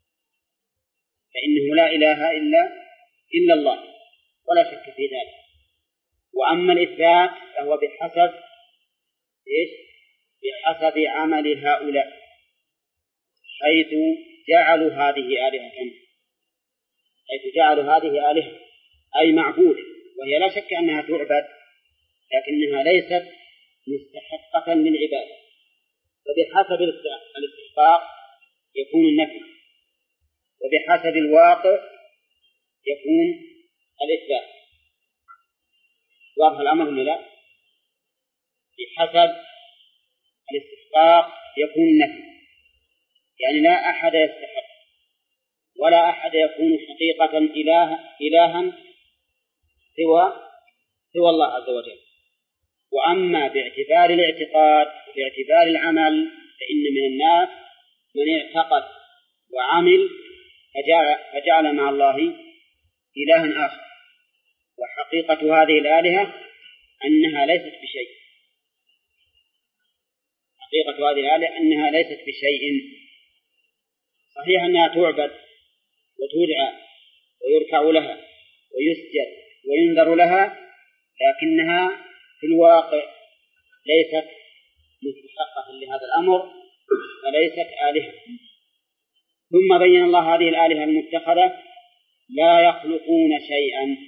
فإنه لا إله إلا الله ولا شك في ذلك. وأما الإثبات فهو بحسب عمل هؤلاء، حيث جعلوا هذه آلهة أي معبودة، وهي لا شك أنها تعبد لكنها ليست مستحقة للعبادة. وبحسب الاستحقاق يكون النفي، وبحسب الواقع يكون الإثبات. واضح الأمر ولا لا؟ بحسب الاستحقاق يكون النفي، يعني لا أحد يستحق ولا أحد يكون حقيقة إلها سوى الله عز وجل. وأما باعتبار الاعتقاد وباعتبار العمل فإن من الناس من اعتقد وعمل فجعل مع الله إلها آخر، وحقيقة هذه الآلهة أنها ليست بشيء. حقيقة هذه الآلهة أنها ليست بشيء. صحيح أنها تعبد وتدعى ويركع لها ويسجد وينذر لها، لكنها في الواقع ليست مستحقة لهذا الأمر وليست آلهة. ثم بين الله هذه الآلهة المتخذة لا يخلقون شيئا،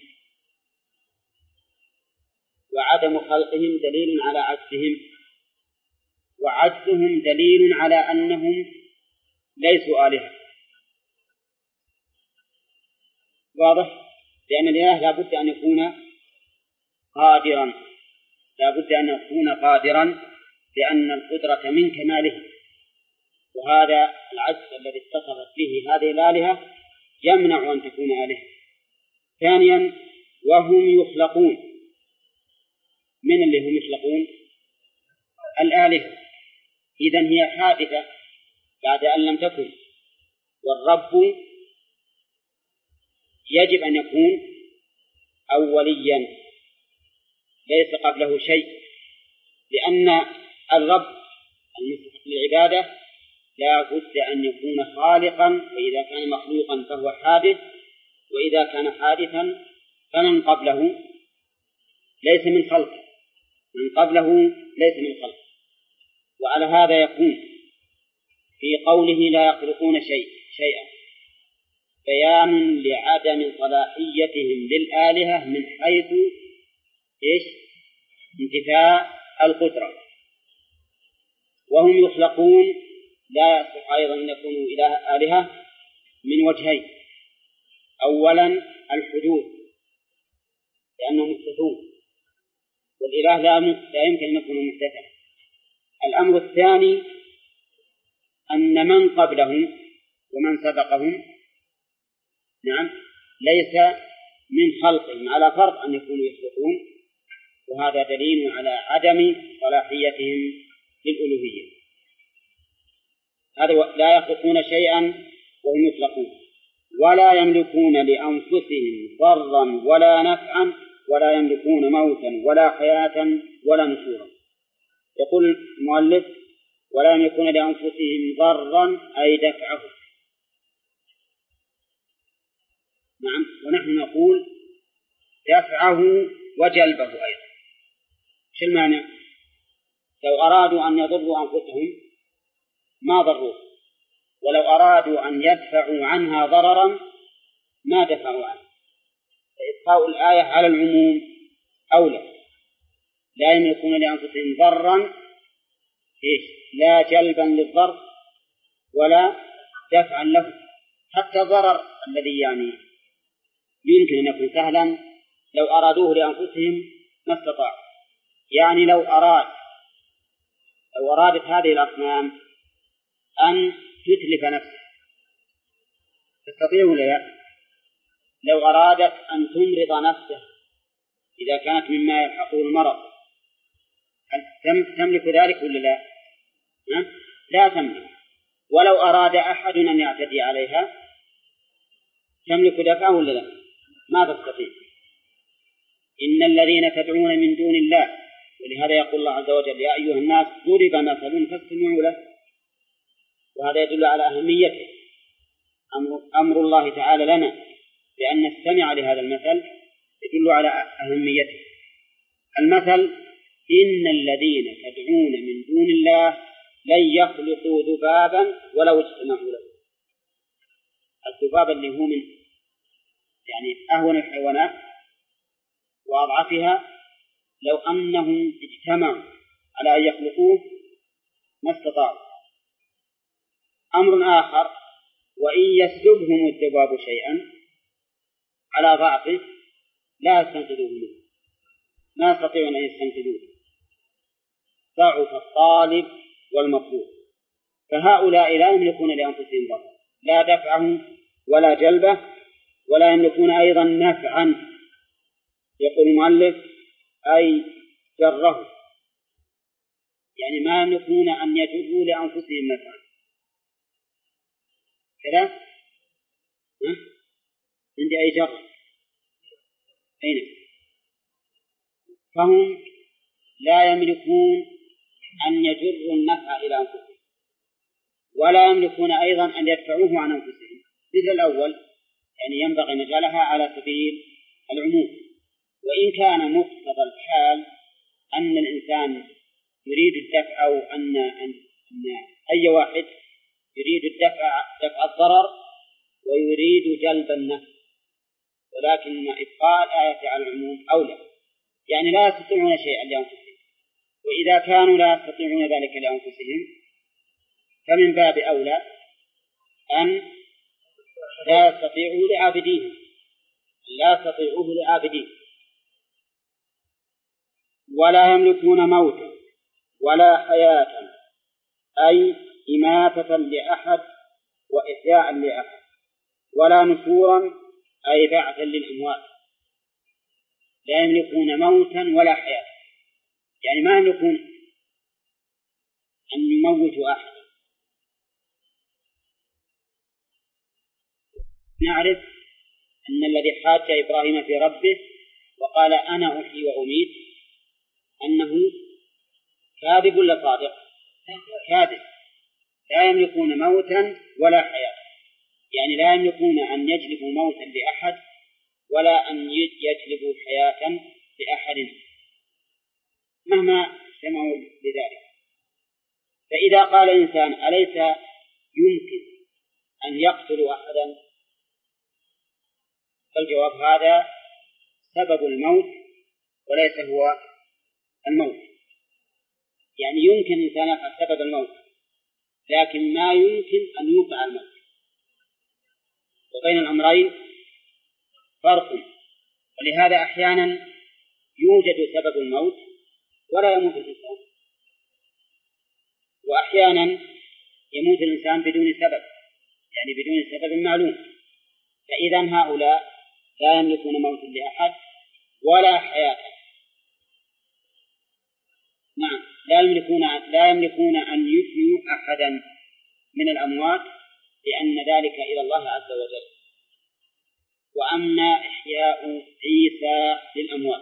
وعدم خلقهم دليل على عجزهم، وعجزهم دليل على أنهم ليسوا آلهة. واضح؟ لأن الإله لا بد أن يكون قادرا، لأن القدرة من كماله، وهذا العجز الذي اتصفت به هذه الآلهة يمنع أن تكون آلهة. ثانيا وهم يخلقون. من اللي هم يخلقون؟ الآلهة. إذن هي حادثة بعد أن لم تكن، والرب يجب أن يكون أوليا ليس قبله شيء، لأن الرب المستحق للعبادة لا بد أن يكون خالقا، وإذا كان مخلوقا فهو حادث، وإذا كان حادثا فمن قبله ليس من خلقه، وعلى هذا يكون في قوله لا يخلقون شيئا بيان لعدم صلاحيتهم للآلهة من حيث انتفاء القدرة. وهم يخلقون لا يصح أيضا أن يكونوا آلهة من وجهين. أولا الحدوث لأنهم محدثون، والإله لا يمكن أن يكون محدثا. الأمر الثاني أن من قبلهم ومن سبقهم ليس من خلقهم على فرض أن يكونوا يخلقون، وهذا دليل على عدم صلاحيتهم للألوهية. هذا لا يخلقون شيئا وهم يخلقون، ولا يملكون لأنفسهم ضرا ولا نفعا، ولا يملكون موتا ولا حياة ولا نشورا. يقول المؤلف ولا يملكون لأنفسهم ضرا أي دفعه. نعم، ونحن نقول دفعه وجلبه أيضا. شو المعنى؟ لو أرادوا أن يضروا أنفسهم ما ضروا، ولو أرادوا أن يدفعوا عنها ضررا ما دفعوا عنه. فإبقاء الآية على العموم أولى. لا يملكون لأنفسهم ضرا لا جلبا للضر ولا دفعا له. حتى الضرر الذي يمكن أن يكون سهلا لو أرادوه لأنفسهم ما استطاعوا. يعني لو أرادت هذه الأصنام أن تتلف نفسه تستطيع ولا لا؟ لو أرادت أن تمرض نفسه إذا كانت مما يلحقه المرض تملك ذلك ولا لا؟ لا تملك. ولو أراد أحد أن يعتدي عليها تملك دفعه ولا لا؟ ما تستطيع. إن الذين تدعون من دون الله، ولهذا يقول الله عز وجل يا أيها الناس ضرب مثل فاستمعوا له، وهذا يدل على أهميته. أمر الله تعالى لنا بأن نستمع لهذا المثل يدل على أهميته. المثل إن الذين تدعون من دون الله لن يخلقوا ذبابا ولو اجتمعوا له. الذباب اللي هو من أهون الحيوانات وأضعفها، لو أنهم اجتمعوا على أن يخلقوه ما استطاعوا. أمر آخر وإن يسلبهم الذباب شيئا على ضعفه لا يستنقذوه منه، ما يستطيعون أن يستنقذوه. ضعف الطالب والمطلوب. فهؤلاء لا يملكون لأنفسهم ضرا، لا دفعه ولا جلبه، ولا يملكون أيضا نفعا. يقول المؤلف أي جره، يعني ما يملكون أن يجروا لأنفسهم نفعا كذا. عندي أي جر أين؟ فهم لا يملكون أن يجروا النفع إلى أنفسهم، ولا يملكون أيضا أن يدفعوه عن أنفسهم. مثل الأول ينبغي نجعلها على سبيل العموم، وإن كان مقتضى الحال أن الإنسان يريد الدفع، أو أن أي واحد يريد دفع الضرر ويريد جلب النفع، ولكن إبقاء الآية على العموم أولى. لا يستطيعون شيئا لأنفسهم، وإذا كانوا لا يستطيعون ذلك لأنفسهم فمن باب أولى أن لا يستطيعوا لعابديهم، ولا يملكون موتا ولا حياة أي إماتة لأحد وإحياء لأحد، ولا نشورا أي بعثا للأموات. لا يملكون موتا ولا حياة، ما يملكون أن يموتوا أحدا. نعرف أن الذي حاج إبراهيم في ربه وقال أنا أحيي وأميت أنه كاذب ولا صادق؟ كاذب. لا يملكون موتا ولا حياة، لا يملكون أن يجلبوا موتا لأحد ولا أن يجلبوا حياة لأحد مهما اجتمعوا لذلك. فإذا قال إنسان أليس يمكن أن يقتلوا أحدا؟ فالجواب هذا سبب الموت وليس هو الموت. يمكن إنسان يفعل سبب الموت لكن ما يمكن أن يوقع الموت، وبين الأمرين فرق. ولهذا أحيانا يوجد سبب الموت ولا يموت الإنسان، وأحيانا يموت الإنسان بدون سبب، يعني بدون سبب معلوم. فإذا هؤلاء لا يملكون موتا لأحد ولا حياة. نعم، لا يملكون أن يحيوا أحدا من الأموات، لأن ذلك إلى الله عز وجل. وأما إحياء عيسى للأموات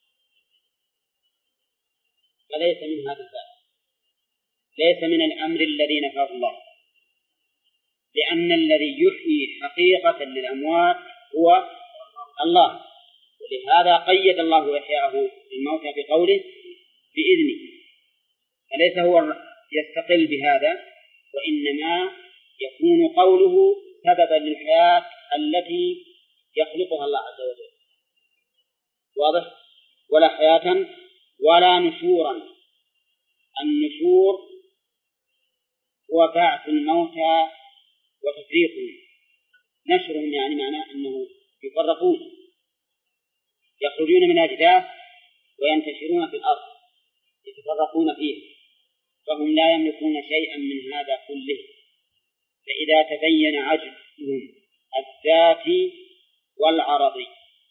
فليس من هذا الباب، ليس من الأمر الذي نفاه الله، لأن الذي يحيي حقيقة للأموات هو الله. ولهذا قيد الله إحياءه للموتى بقوله بإذنه، فليس هو يستقل بهذا، وإنما يكون قوله سببا للحياة التي يخلقها الله عز وجل. واضح؟ ولا حياة ولا نشورا. النشور هو بعث الموتى وتفريقهم. نشرهم يعني معناه أنه يفرقون، يخرجون من أجداث وينتشرون في الأرض، يتفرقون فيه، فهم لا يملكون شيئا من هذا كله. فإذا تبين عجزهم الذاتي والعرضي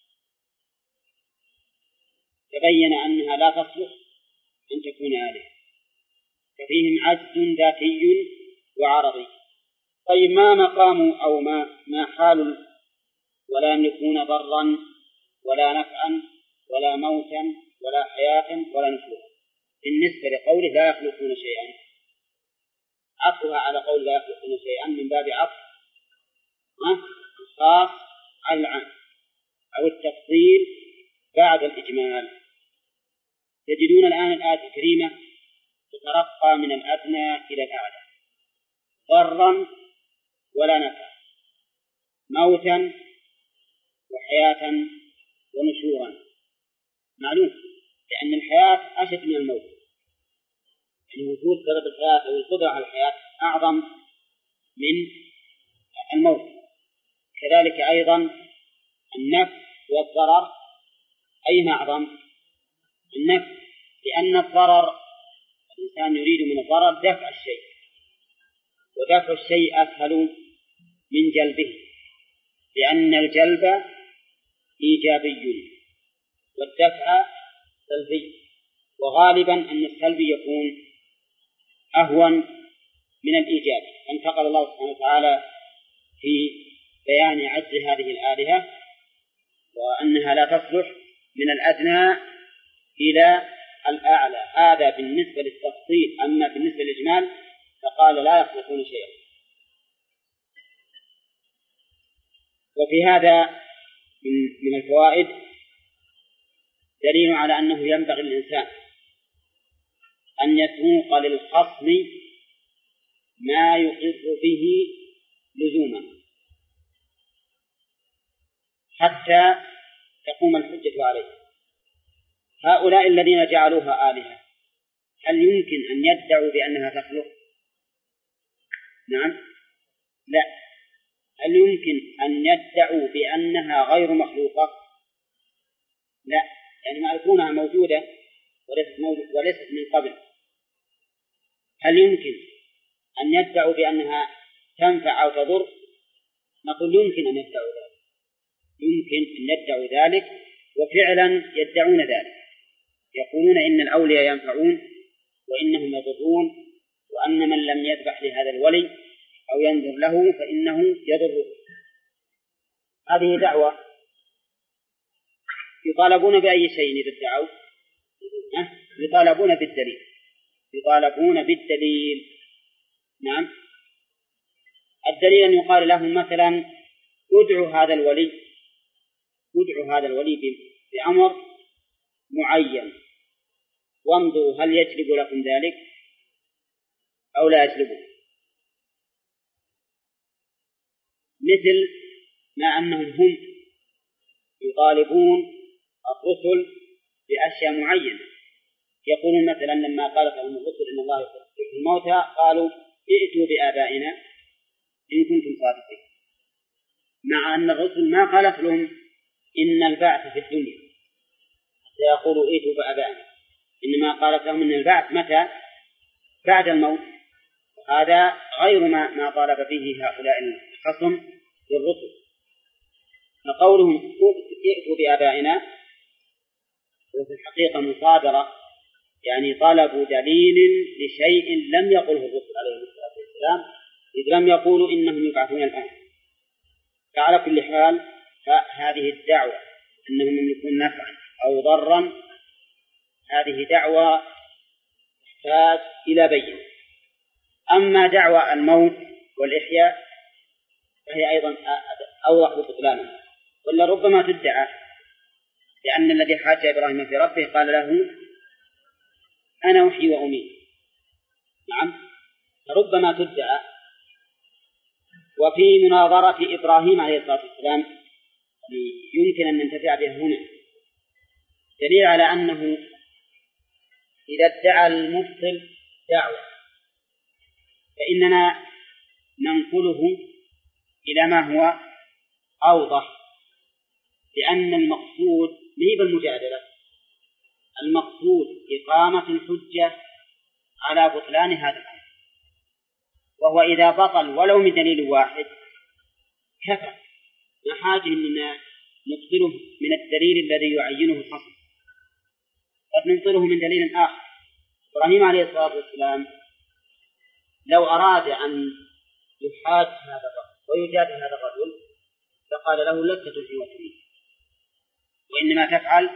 تبين أنها لا تصلح أن تكون آلهة، ففيهم عجز ذاتي وعرضي. طيب ما مقام أو ما حال ولا يملكون ضرا ولا نفعا ولا موتا ولا حياة ولا نشورا؟ بالنسبة لقوله لا يخلقون شيئا، عطفها على قول لا يخلقون شيئا من باب عطف الخاص على العام أو التفصيل بعد الإجمال. تجدون الآن الآية الكريمة تترقى من الأدنى إلى الأعلى: ضرا ولا نفع، موتا وحياة ونشورا. معلوم لأن الحياة أشد من الموت، يعني وجود سبب الحياة أو القدرة على الحياة أعظم من الموت. كذلك أيضا النفع والضرر أين أعظم؟ النفع، لأن الضرر الإنسان يريد من الضرر دفع الشيء، ودفع الشيء أسهل من جلبه، لأن الجلب إيجابي والدفع سلبي، وغالبا أن السلبي يكون أهون من الإيجاب. انتقل الله سبحانه وتعالى في بيان عجز هذه الآلهة وأنها لا تصلح من الأدنى إلى الأعلى. هذا بالنسبة للتفصيل، أما بالنسبة للإجمال فقال لا يخلقون شيئا. وفي هذا من الفوائد دليل على أنه ينبغي للإنسان أن يسوق للخصم ما يقر به لزوما حتى تقوم الحجة عليه. هؤلاء الذين جعلوها آلهة هل يمكن أن يدعوا بأنها تخلق؟ نعم، لا. هل يمكن أن يدعوا بأنها غير مخلوقة؟ لا، يعني معرفونها موجودة وليست من قبل. هل يمكن أن يدعوا بأنها تنفع أو تضر؟ نقول يمكن أن يدعوا ذلك، يمكن أن يدعوا ذلك، وفعلا يدعون ذلك. يقولون إن الأولياء ينفعون وإنهم يضرون، وأن من لم يذبح لهذا الولي أو ينذر له فإنه يضره. هذه دعوة. يطالبون بأي شيء إذا ادعوا؟ يطالبون بالدليل، يطالبون بالدليل. نعم، الدليل أن يقال لهم مثلا ادعوا هذا الولي، ادعوا هذا الولي بأمر معين وانظروا هل يجلب لكم ذلك أو لا يجلبه. مثل ما أنهم هم يطالبون الرسل بأشياء معينة. يقولون مثلا لما قالت لهم الرسل إن الله يحيي الموتى قالوا ائتوا بآبائنا إن كنتم صادقين، مع أن الرسل ما قالت لهم إن البعث في الدنيا سيقولوا ائتوا بآبائنا، إنما قالت لهم إن البعث متى؟ بعد الموت. هذا غير ما طالب به هؤلاء الخصم للرسل. فقولهم ائتوا بآبائنا وفي الحقيقة مصادرة، يعني طلبوا دليل لشيء لم يقله الرسل عليه الصلاة والسلام، إذ لم يقولوا إنهم يبعثون الآن. فعلى كل حال هذه الدعوة أنهم يملكون نفعا أو ضرا هذه دعوة تحتاج إلى بينة. أما دعوة الموت والإحياء فهي أيضا أوضح بطلانها، ولا ربما تدعى، لأن الذي حاج إبراهيم في ربه قال له أنا أحيي وأميت. نعم، ربما تدعى. وفي مناظرة إبراهيم عليه الصلاة والسلام يمكن أن ننتفع بها هنا دليل على أنه إذا ادعى المبطل دعوة فإننا ننقله إلى ما هو أوضح، لأن المقصود ليس بالمجادلة، المقصود إقامة الحجة على بطلان هذا الأمر، وهو إذا بطل ولو من دليل واحد كفى، نحاجه أننا نبطله من الدليل الذي يعينه الخصم، قد نبطله من دليل آخر. إبراهيم عليه الصلاة والسلام لو أراد أن يحاج هذا الرجل ويجادل هذا الرجل فقال له لست تحيي وتميت، وإنما تفعل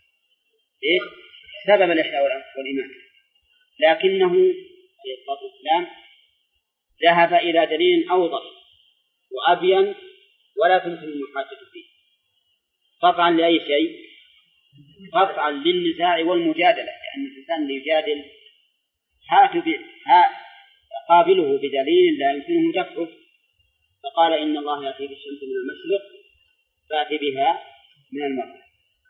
سبب الإحياء والإماتة. لكنه عليه الصلاة والسلام ذهب إلى دليل أوضح وأبين ولا تمكن المحاجة فيه، قطعا لأي شيء، قطعا للنزاع والمجادلة، لأن الإنسان يجادل قابله بدليل لا يمكنه دفعه، فقال إن الله يأتي بالشمس من المشرق فأتي بها من المغرب.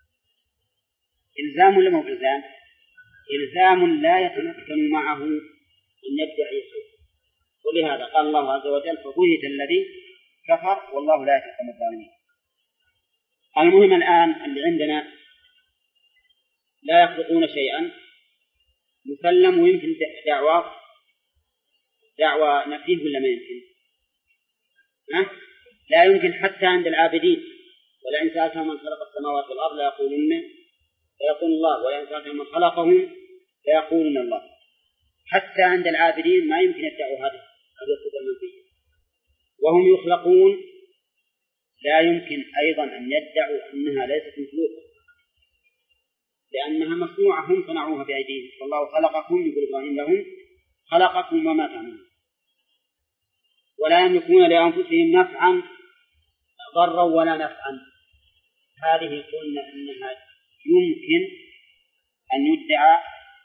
إلزام ولا مو إلزام؟ إلزام لا يتمكن معه أن يدعي شيء، ولهذا قال الله عز وجل فبهت الذي كفر والله لا يهدي الظالمين. المهم الآن اللي عندنا لا يخلقون شيئا مسلم، ويمكن دعوة نفيه ولا ما يمكن؟ لا يمكن حتى عند العابدين، ولئن سألتهم من خلق السماوات والأرض ليقولون الله، ولئن سألتهم من خلقهم ليقولون الله. حتى عند العابدين ما يمكن يدعوا هذه الصفة المنفية، وهم يخلقون لا يمكن أيضا أن يدعوا أنها ليست مخلوقة، لأنها مصنوعة، هم صنعوها بأيديهم، والله خلقكم، يقول إبراهيم لهم خلقكم وما تعملون. ولا يملكون لأنفسهم نفعا ضرا ولا نفعا. هذه قلنا أنها يمكن أن يدعى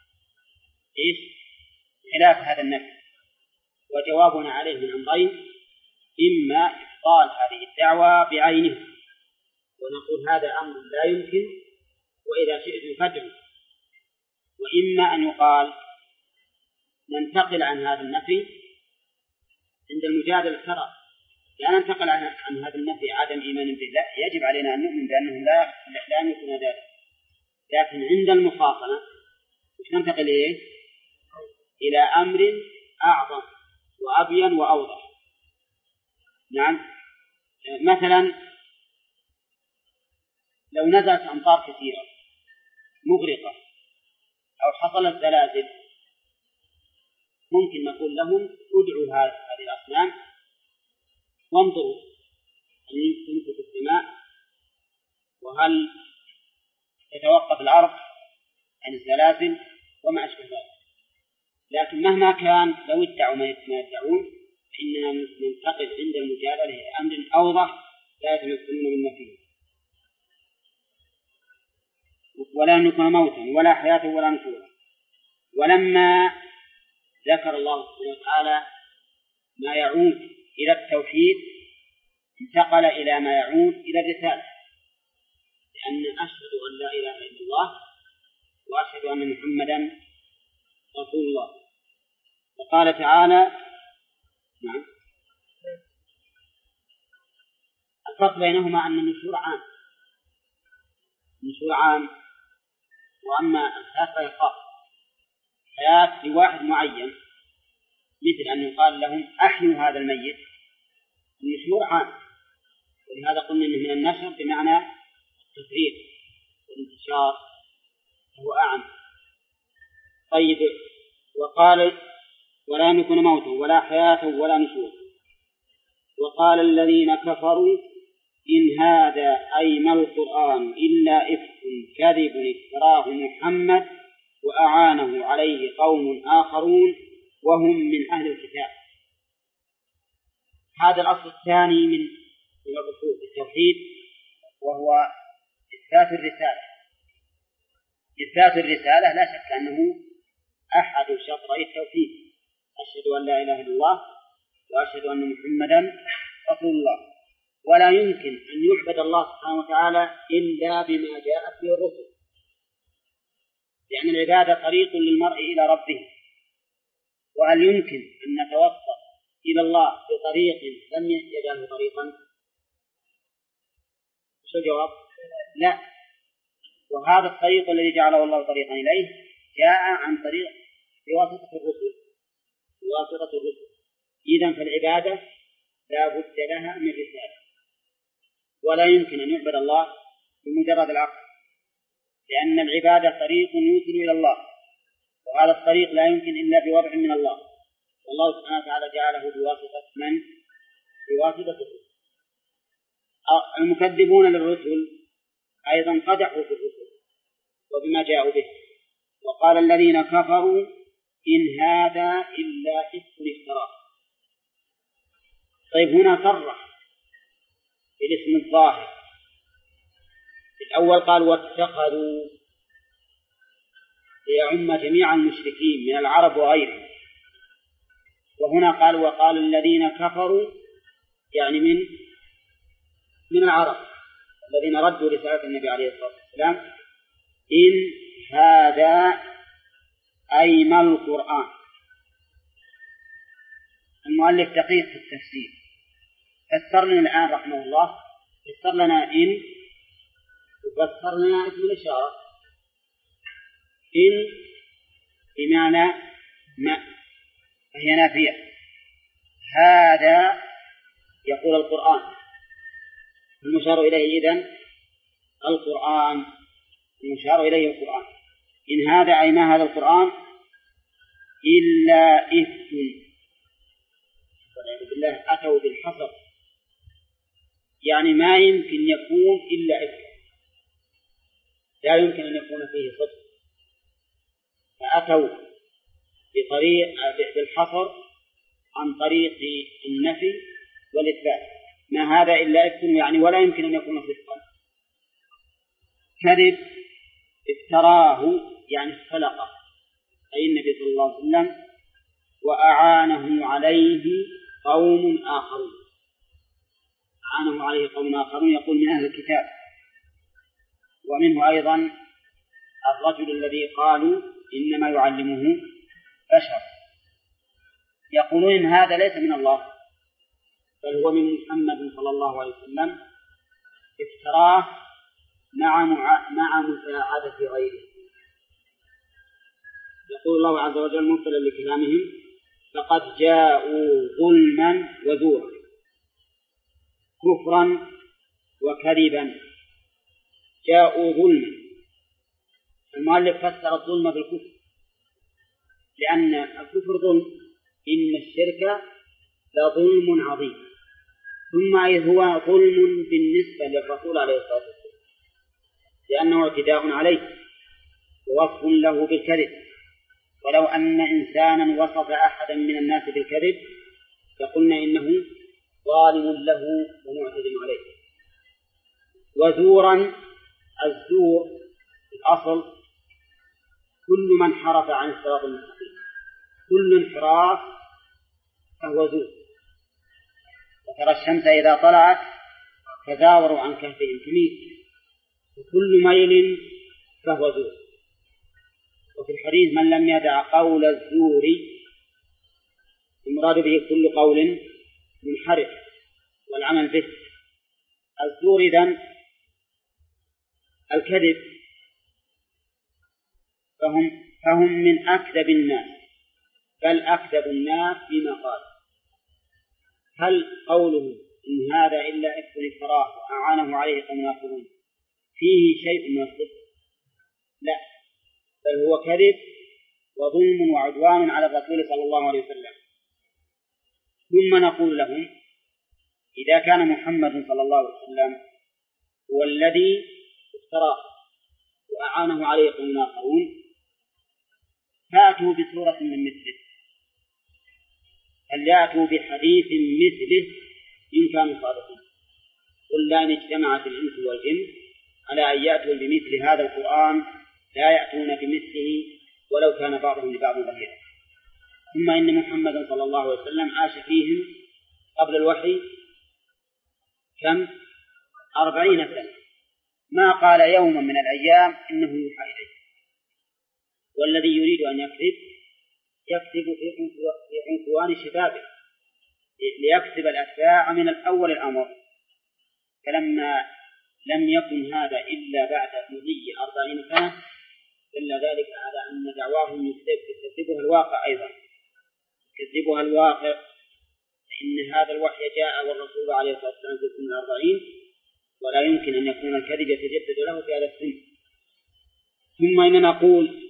خلاف هذا النفع، وجوابنا عليه من أمرين: إما إبطال هذه الدعوة بعينه ونقول هذا أمر لا يمكن وإذا شئتم فادعوا، وإما أن يقال ننتقل عن هذا النفي عند المجادلة الشرع، لا ننتقل عن هذا النفي عدم إيمان بالله، يجب علينا أن نؤمن بأنه لا يمكن ذلك، لكن عند المخاصمة ننتقل إلى أمر أعظم وأبين وأوضح. نعم، مثلا لو نزلت أمطار كثيرة مغرقة أو حصلت زلازل، ممكن نقول لهم ادعوا هذه الأصنام وانظروا هل تنفذ السماء وهل تتوقف الأرض عن الزلازل وما أشبه ذلك. لكن مهما كان لو ادعوا ما يدعون فإننا ننتقل عند المجادلة إلى أمر أوضح لا يتمكنون من نفيه. ولا نكون موتا ولا حياة ولا نشورا. ولما ذكر الله سبحانه وتعالى ما يعود إلى التوحيد انتقل إلى ما يعود إلى الرسالة، لأن أشهد أن لا إله إلا الله وأشهد أن محمدا رسول الله. وقال تعالى نعم. الفرق بينهما أن النشور عام، النشور عام، وأما الحياة فهي خاصة، حياة لواحد معين، مثل أن يقال لهم أحيوا هذا الميت. النشور عام، ولهذا قلنا إنه من النشر بمعنى التفريق والانتشار، هو أعم. طيب، وقال ولا يملكون موتا ولا حياة ولا نشور. وقال الذين كفروا إن هذا أي ما القرآن إلا إفك كذب افتراه محمد وأعانه عليه قوم آخرون وهم من أهل الكتاب. هذا الأصل الثاني من الأصول في التوحيد، وهو إثبات الرسالة. إثبات الرسالة لا شك أنه أحد شطري التوحيد، أشهد أن لا إله إلا الله وأشهد أن محمدا رسول الله. ولا يمكن أن يعبد الله سبحانه وتعالى إلا بما جاءت به الرسل، لأن العبادة طريق للمرء إلى ربه. وهل يمكن أن نتوصل إلى الله بطريق لم يجعله طريقا؟ شو الجواب؟ لا. وهذا الطريق الذي جعله الله طريقا إليه جاء عن طريق بواسطة الرسل، بواسطة الرسل. إذن فالعبادة لا بد لها من رسالة، ولا يمكن أن يعبد الله بمجرد العقل، لأن العبادة طريق يوصل إلى الله، وهذا الطريق لا يمكن إلا بوضع من الله، والله سبحانه وتعالى جعله بواسطة من؟ بواسطة الرسل. المكذبون للرسل أيضا قدحوا في الرسل وبما جاءوا به. وقال الذين كفروا إن هذا إلا إفك افتراه. طيب، هنا صرح بالاسم الظاهر. الأول قال واتخذوا ليعم جميع المشركين من العرب وغيرهم، وهنا قال وقال الذين كفروا يعني من العرب الذين ردوا رسالة النبي عليه الصلاة والسلام. إن هذا أي ما القرآن. المؤلف دقيق في التفسير، فسر لنا الآن رحمه الله، فسر لنا إن وفسر لنا اسم الإشارة. إن بمعنى ما، فهي نافية. هذا يقول القرآن، المشار إليه إذن القرآن، المشار إليه القرآن. إن هذا أي ما هذا القرآن إلا إفك، والعياذ بالله أتوا بالحصر، يعني ما يمكن يكون إلا إفك، لا يمكن أن يكون فيه صدق، فأتوا بالحصر عن طريق النفي والإثبات. ما هذا إلا إفك يعني ولا يمكن أن يكون صدقا. كذب افتراه يعني اختلقه، أي النبي صلى الله عليه وسلم، وأعانه عليه قوم آخرون. أعانه عليه قوم آخرون يقول من أهل الكتاب، ومنه أيضا الرجل الذي قالوا إنما يعلمه بشر، يقولون إن هذا ليس من الله بل هو من محمد صلى الله عليه وسلم، افتراه مع مساعدة غيره. يقول الله عز وجل مبطلا لكلامهم لقد جاءوا ظلما وزورا، كفرا وكذبا. جاءوا ظلما، المؤلف فسر الظلم بالكفر، لأن الكفر ظلم، إن الشرك لظلم عظيم، ثم هو ظلم بالنسبة للرسول عليه الصلاة والسلام، لأنه اعتداء عليه ووصف له بالكذب. ولو أن إنسانا وصف أحدا من الناس بالكذب فقلنا إنه ظالم له ومعتد عليه. وزورا، الزور الأصل كل من انحرف عن الصراط المستقيم، كل انحراف فهو زور. وترى الشمس إذا طلعت تزاوروا عن كهفهم تميل، وكل ميل فهو زور. وفي الحديث من لم يدع قول الزور ثم المراد به كل قول منحرف والعمل به. الزور إذن الكذب، فهم من أكذب الناس، بل أكذب الناس فيما قال. هل قوله إن هذا إلا إفك افتراه وأعانه عليه قوم آخرون فيه شيء من الصدق؟ لا، بل هو كذب وظلم وعدوان على الرسول صلى الله عليه وسلم. ثم نقول لهم إذا كان محمد صلى الله عليه وسلم هو الذي افتراه وأعانه عليه قوم آخرون فأتوا بسورة من مثله، فليأتوا بحديث مثله إن كانوا صادقين. قل لا إن اجتمعت الإنس والجن على أن يأتوا بمثل هذا القرآن لا يأتون بمثله ولو كان بعضهم لبعض ظهيرا. ثم إن محمدا صلى الله عليه وسلم عاش فيهم قبل الوحي كم؟ 40 سنة، ما قال يوما من الأيام إنه يوحى إليه. والذي يريد أن يكذب في عنفوان شبابه ليكسب الأتباع من الأول الأمر. فلما لم يكن هذا إلا بعد مضي 40 سنة إلا ذلك على أن دعواهم يكذبها الواقع أيضا، يكذبها الواقع، فإن هذا الوحي جاء والرسول عليه الصلاة والسلام في سن 40 ولا يمكن أن يكون الكذب يتجدد له في هذا السن. ثم إننا نقول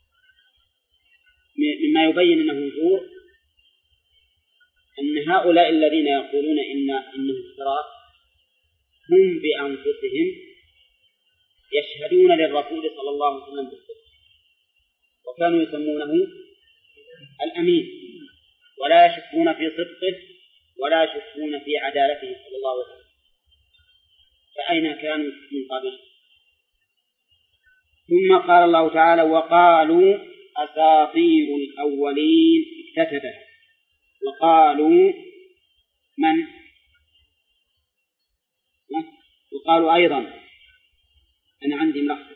مما يبين أنه زور أن هؤلاء الذين يقولون إنه افتراء هم بأنفسهم يشهدون للرسول صلى الله عليه وسلم بالصدق، وكانوا يسمونه الأمين، ولا يشكون في صدقه ولا يشكون في عدالته صلى الله عليه وسلم. فأين كانوا من قبل؟ ثم قال الله تعالى وقالوا أساطير الأولين اكتتبها. وقالوا من؟ وقالوا أيضا، أنا عندي ملخص،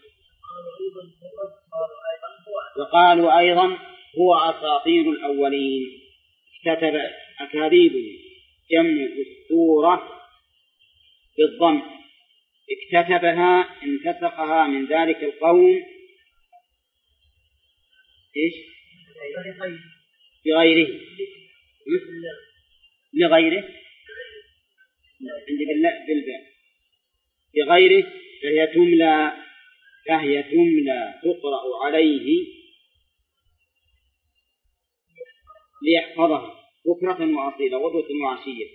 وقالوا أيضا هو أساطير الأولين اكتتب أكاذيب جمع أسطورة بالضم اكتتبها انتسخها من ذلك القوم إيش؟ بغيره لغيره عندي بالباء بغيره فهي تملى تقرأ عليه ليحفظها بكرة وأصيلا غدوة وعشية.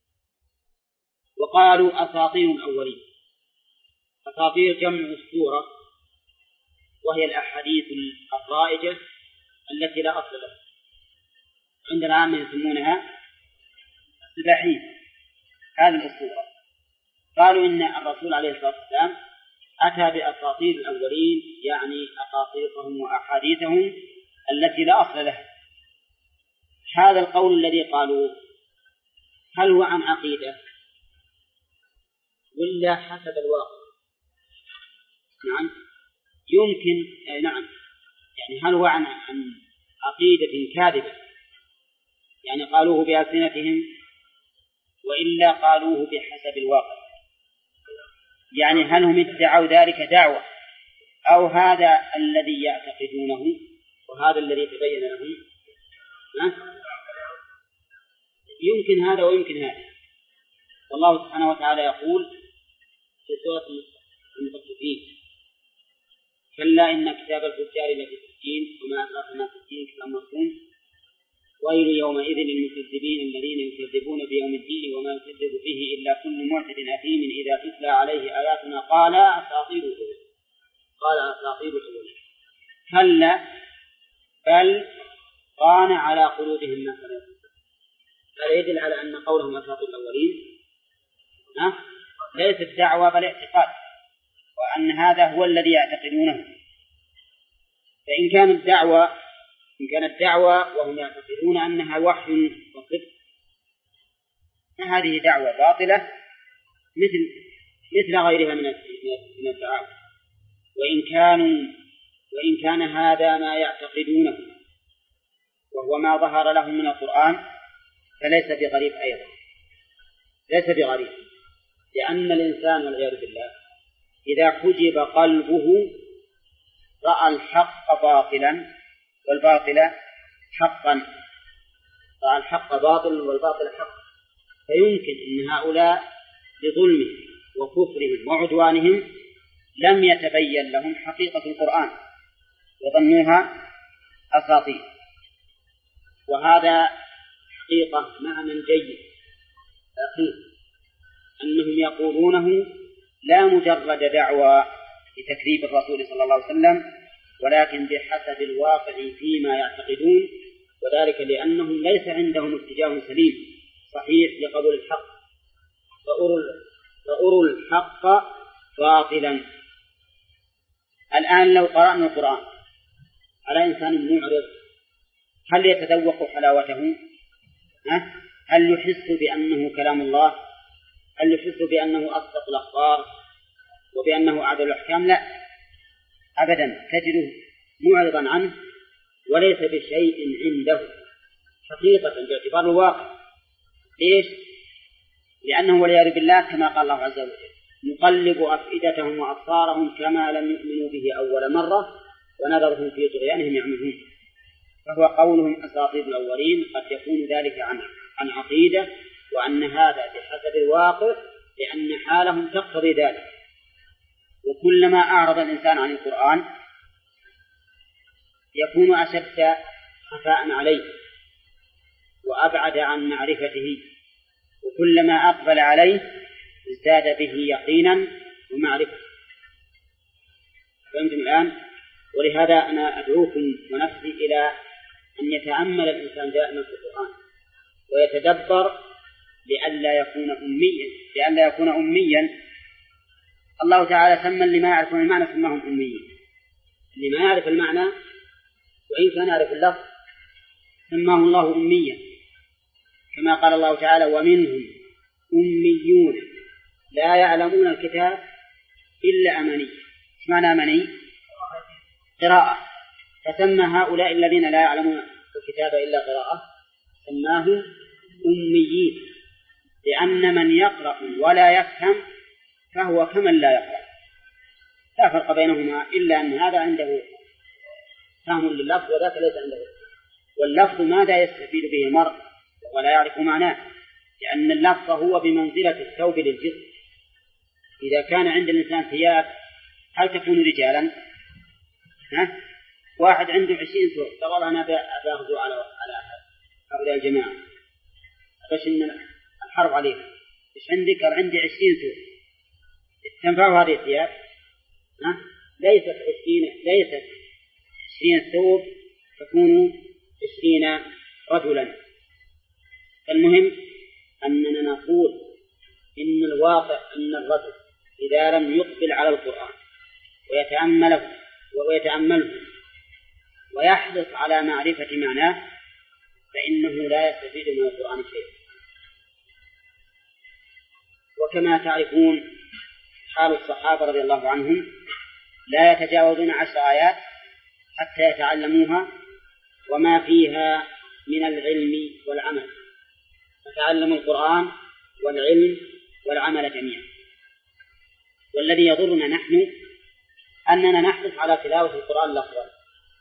وقالوا أساطير الأولين. أساطير جمع أسطورة، وهي الأحاديث الرائجة التي لا أصل لها. عندنا عامة يسمونها السباحين، هذه الأسطورة. قالوا إن الرسول عليه الصلاة والسلام أتى بأساطير الأولين، يعني أقاصيصهم وأحاديثهم التي لا أصل لها. هذا القول الذي قالوا هل هو عن عقيدة ولا حسب الواقع؟ نعم يمكن، نعم، يعني هل هو عن عقيدة كاذبة، يعني قالوه بألسنتهم، وإلا قالوه بحسب الواقع، يعني هل هم ادعوا ذلك دعوة أو هذا الذي يعتقدونه وهذا الذي تبين لهم؟ يمكن هذا ويمكن هذا. والله سبحانه وتعالى يقول في سورة المطففين كلا إن كتاب الفجار لفي سجين وما أدراك ما سجين كتاب مرقوم ويل يومئذ للمكذبين الذين يكذبون بيوم الدين وما يكذب به إلا كل معتد أثيم إذا تتلى عليه آياتنا قال أساطير الأولين كلا بل ران على قلوبهم ما كانوا يكذبون. هذا يدل على أن قولهم أساطير الأولين ليست دعوة بل اعتقاد، وأن هذا هو الذي يعتقدونه. فإن كانت دعوة وهم يعتقدون أنها وحي وصدق فهذه دعوة باطلة مثل غيرها من الدعاوى. وإن كان هذا ما يعتقدونه وهو ما ظهر لهم من القرآن فليس بغريب أيضا، ليس بغريب، لأن الإنسان والعياذ بالله إذا حجب قلبه رأى الحق باطلا والباطل حقا، رأى الحق باطلا والباطل حقا، فيمكن أن هؤلاء بظلمهم وكفرهم وعدوانهم لم يتبين لهم حقيقة القرآن وظنوها أساطير. وهذا حقيقة معنى جيد أخير أنهم يقولونه لا مجرد دعوى لتكذيب الرسول صلى الله عليه وسلم، ولكن بحسب الواقع فيما يعتقدون، وذلك لأنهم ليس عندهم اتجاه سليم صحيح لقبول الحق، فأروا الحق باطلا. الآن لو قرأنا القرآن على إنسان معرض هل يتذوق حلاوته؟ هل يحس بأنه كلام الله؟ هل يحس بأنه أصدق الأخبار وبأنه أعدل الأحكام؟ لا أبدا، تجده معرضا عنه وليس بشيء عنده حقيقة باعتبار الواقع. ليش؟ لأنه والعياذ بالله كما قال الله عز وجل نقلب أفئدتهم وأبصارهم كما لم يؤمنوا به أول مرة ونذرهم في طغيانهم يعمهون. فهو قولهم أساطير الأولين قد يكون ذلك عن عقيدة، وأن هذا بحسب الواقع لأن حالهم تقتضي ذلك. وكلما أعرض الإنسان عن القرآن يكون أشد خفاء عليه وأبعد عن معرفته، وكلما أقبل عليه ازداد به يقينا ومعرفة. فهمتم الآن؟ ولهذا أنا أدعوكم ونفسي إلى أن يتأمل الإنسان دائما في القرآن ويتدبر لئلا يكون أميا. الله تعالى سمى اللي ما يعرفون المعنى سماهم أميين، اللي ما يعرف المعنى وإن كان يعرف اللفظ سماه الله أميا، كما قال الله تعالى ومنهم أميون لا يعلمون الكتاب إلا أماني. ايش معنى أماني؟ قراءة. فسمى هؤلاء الذين لا يعلمون الكتاب إلا قراءة سماهم أميين، لأن من يقرأ ولا يفهم فهو كمن لا يقرأ، لا فرق بينهما إلا أن هذا عنده فهم لللفظ وذاك ليس عنده. واللفظ ماذا يستفيد به المرء ولا يعرف معناه؟ لأن اللفظ هو بمنزلة الثوب للجسم. إذا كان عند الإنسان ثياب هل تكون رجالا؟ واحد عنده 20 ثوب قال أنا أغزو على هؤلاء الجماعة بس إن الحرب عليهم، إيش عندك؟ قال عندي 20 ثوب. تنفع هذه الثياب؟ ليست 20 ثوب، تكون 20 رجلا. المهم أننا نقول إن الواقع أن الرجل إذا لم يقبل على القرآن ويتأمله ويحرص على معرفة معناه فإنه لا يستفيد من القرآن شيئا. وكما تعرفون حال الصحابة رضي الله عنهم لا يتجاوزون 10 آيات حتى يتعلموها وما فيها من العلم والعمل، فتعلموا القرآن والعلم والعمل جميعا. والذي يضرنا نحن أننا نحرص على تلاوة القرآن لفظا،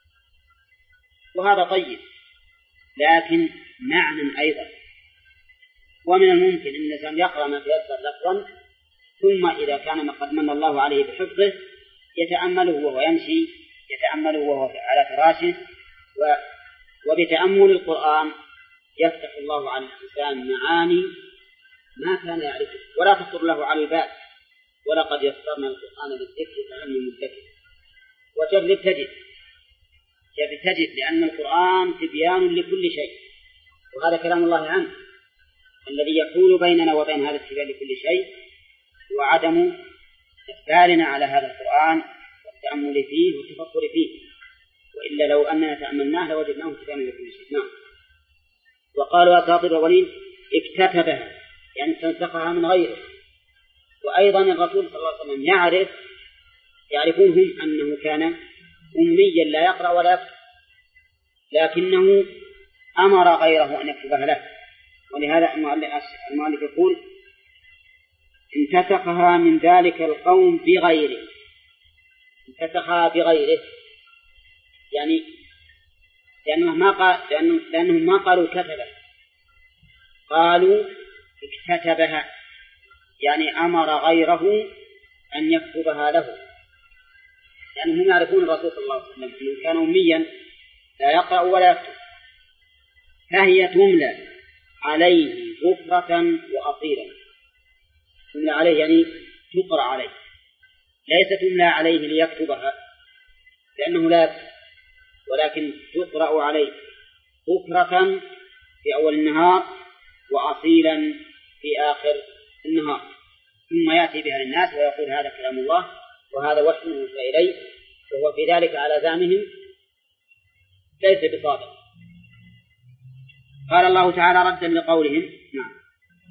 وهذا طيب لكن معنى أيضا. ومن الممكن أن الإنسان يقرأ ما تيسر لفظا ثم إذا كان قد من الله عليه بحفظه يتأمله وهو يمشي، يتأمله وهو على فراشه، وبتأمل القرآن يفتح الله على الإنسان معاني ما كان يعرفه ولا تخطر له على البال. ولقد يسرنا القرآن للذكر فهل من مدكر. تجد لأن القرآن تبيان لكل شيء، وهذا كلام الله عنه الذي يحول بيننا وبين هذا التبيان لكل شيء وعدم إقبالنا على هذا القرآن والتأمل فيه والتفكر فيه، وإلا لو أننا تأملناه لوجدناه تبيانا لكل شيء. نعم. وقالوا أساطير الأولين اكتتبها يعني تنسخها من غيره. وأيضا الرسول صلى الله عليه وسلم يعرفون هم أنه كان أميا لا يقرأ ولا يكتب، لكنه أمر غيره أن يكتبها له ولهذا المؤلف يقول انتسخها من ذلك القوم بغيره. انتسخها بغيره يعني لأنهم ما قالوا كتبه، قالوا اكتتبها، يعني أمر غيره أن يكتبها له، لأنهم يعرفون الرسول صلى الله عليه وسلم أنه كان أميا لا يقرأ ولا يكتب، فهي تملى عليه بكرة وأصيلا. تملى عليه يعني تقرأ عليه، ليس تملى عليه ليكتبها لأنه لا يكتب، ولكن تقرأ عليه بكرة في أول النهار وأصيلا في آخر النهار، ثم يأتي بها للناس ويقول هذا كلام الله وهذا وحي موحى إليه، وهو في ذلك على زعمهم ليس بصادق. قال الله تعالى ردا لقولهم. نعم.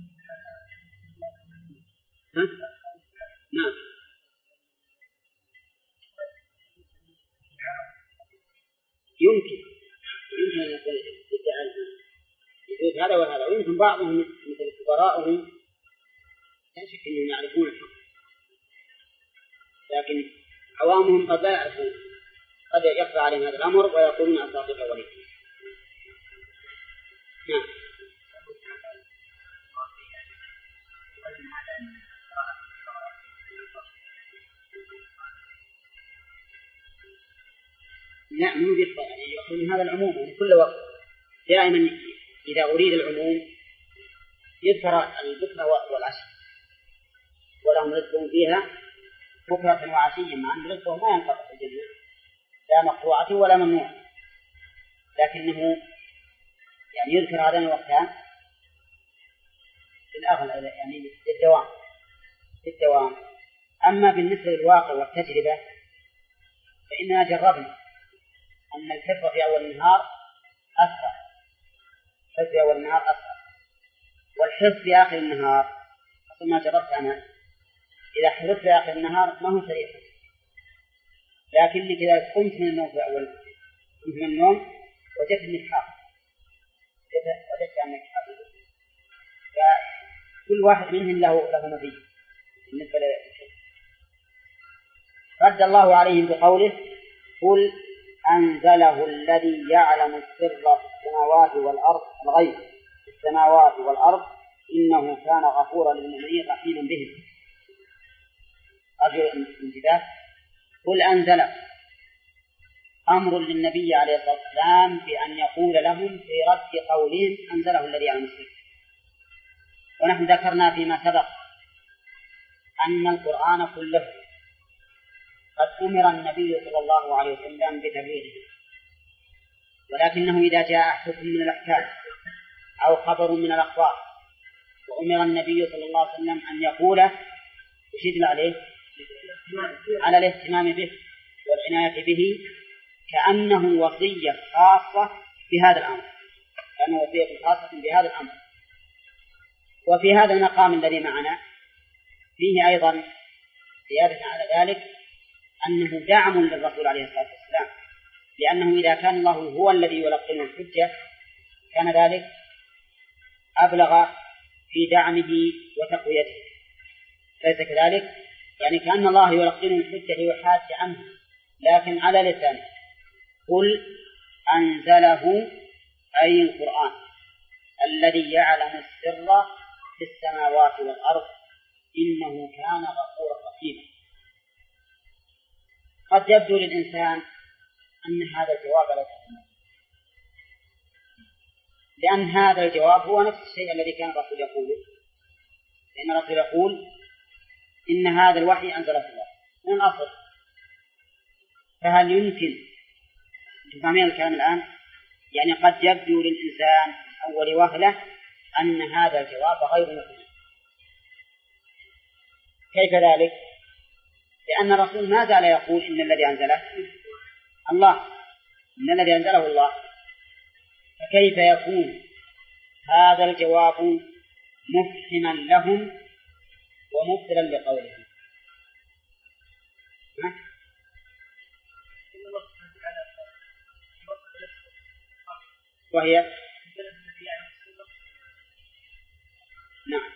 نعم. يمكن أن يقول هذا وهذا، ويمكن بعضهم مثل كبراءهم لا شك أنهم يعرفون الحق، لكن عوامهم قد لا يعرفون، قد يخفى عليهم هذا الأمر ويقولون أساطير الأولين. نعم. لا مو بيخفى، يعني يقول من هذا العموم من كل وقت. دائما إذا أريد العموم يذكر البكرة والعشي، ولهم رزقهم فيها بكرة وعشيا، مع أن رزقهم ما ينقطع في الجنة لا مقطوعة ولا ممنوع، لكنه يعني يذكر هذين الوقتان في الأغلب يعني للدوام. أما بالنسبة للواقع والتجربة فإننا جربنا أن الحفظ في أول النهار أسرع، الحفظ في أول النهار أسرع، والحفظ في آخر النهار أصل ما جربت أنا إذا حفظت في آخر النهار ما هو سريع، لكنك إذا قمت من النوم في أول قمت من النوم وجدت أنك حافظ، وجدت أنك حافظ، فكل واحد منهم له مزيد بالنسبة للحفظ. رد الله عليهم بقوله قل أنزله الذي يعلم السر في السماوات والأرض، الغيب في السماوات والأرض إنه كان غفورا للمؤمنين رحيما بهم. أرجو الانتباه. قل أنزله أمر للنبي عليه الصلاة والسلام بأن يقول لهم في رد قولهم أنزله الذي يعلم السر. ونحن ذكرنا فيما سبق أن القرآن كله قد أمر النبي صلى الله عليه وسلم بتبليغه، ولكنه إذا جاء حكم من الأحكام أو خبر من الأخبار وأمر النبي صلى الله عليه وسلم أن يقوله يشدل عليه على الاهتمام به والعناية به، كأنه وصية خاصة بهذا الأمر، كأنه وصية خاصة بهذا الأمر. وفي هذا المقام الذي معنا فيه أيضا زيادة على ذلك أنه دعم للرسول عليه الصلاة والسلام، لأنه إذا كان الله هو الذي يلقن الحجة كان ذلك أبلغ في دعمه وتقويته، ليس كذلك؟ يعني كأن الله يلقن الحجة ليحاج عنه، لكن على لسانه. قل أنزله أي القرآن الذي يعلم السر في السماوات والأرض إنه كان غفورا رحيما. قد يبدو للإنسان أن هذا الجواب لا يفهم، لأن هذا الجواب هو نفس الشيء الذي كان الرسول يقوله، لأن الرسول يقول إن هذا الوحي أنزله الله من الأصل. فهل يمكن تفهمين الكلام الآن؟ يعني قد يبدو للإنسان أول وهلة أن هذا الجواب غير مفهوم. كيف ذلك؟ لأن الرسول ما زال يقول إن الذي أنزله الله، إن الذي أنزله الله، فكيف يكون هذا الجواب مفهما لهم ومبطلا لقولهم؟ وهي نعم.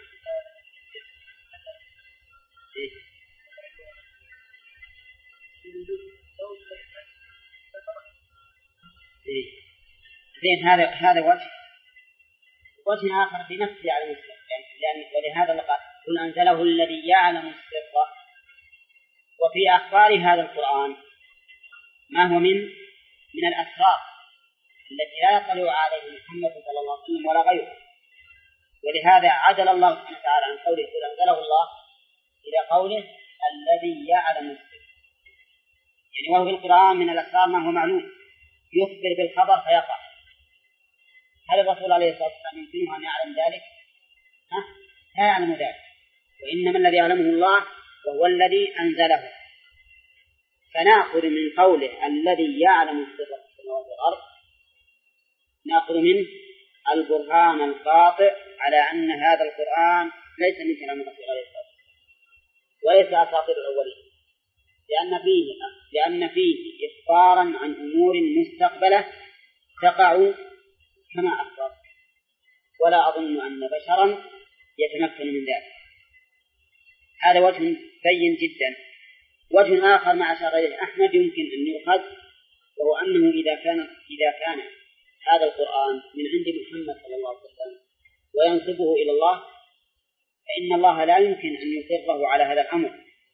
زين، هذا وجه آخر في نفس يعلم السر، ولهذا قال قل أنزله الذي يعلم السر. وفي أخبار هذا القرآن ما هو من الأسرار التي لا يطلع عليه محمد صلى الله عليه وسلم ولا غيره، ولهذا عدل الله سبحانه وتعالى عن قوله قل أنزله الله إلى قوله الذي يعلم السر، يعني وهو في القرآن من الأسرار ما هو معلوم يخبر بالخبر فيقع. هل الرسول عليه الصلاة والسلام يمكنه أن يعلم ذلك؟ لا يعلم ذلك، وإنما الذي يعلمه الله وهو الذي أنزله. فنأخذ من قوله الذي يعلم السر في السماوات والأرض، نأخذ منه البرهان القاطع على أن هذا القرآن ليس من كلام الرسول عليه الصلاة والسلام وليس أساطير الأولين، لأن فيه إخبارا عن أمور مستقبلة تقع كما أخبر، ولا أظن أن بشرا يتمكن من ذلك. هذا وجه بين جدا. وجه آخر مع أشار إليه أحمد يمكن أن يؤخذ، وهو أنه إذا كان هذا القرآن من عند محمد صلى الله عليه وسلم وينسبه إلى الله، فإن الله لا يمكن أن يقره على هذا الأمر،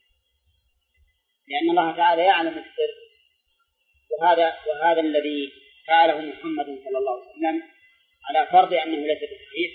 لأن الله تعالى يعلم السر، وهذا الذي فعله محمد صلى الله عليه وسلم على فرض أنه ليس بصحيح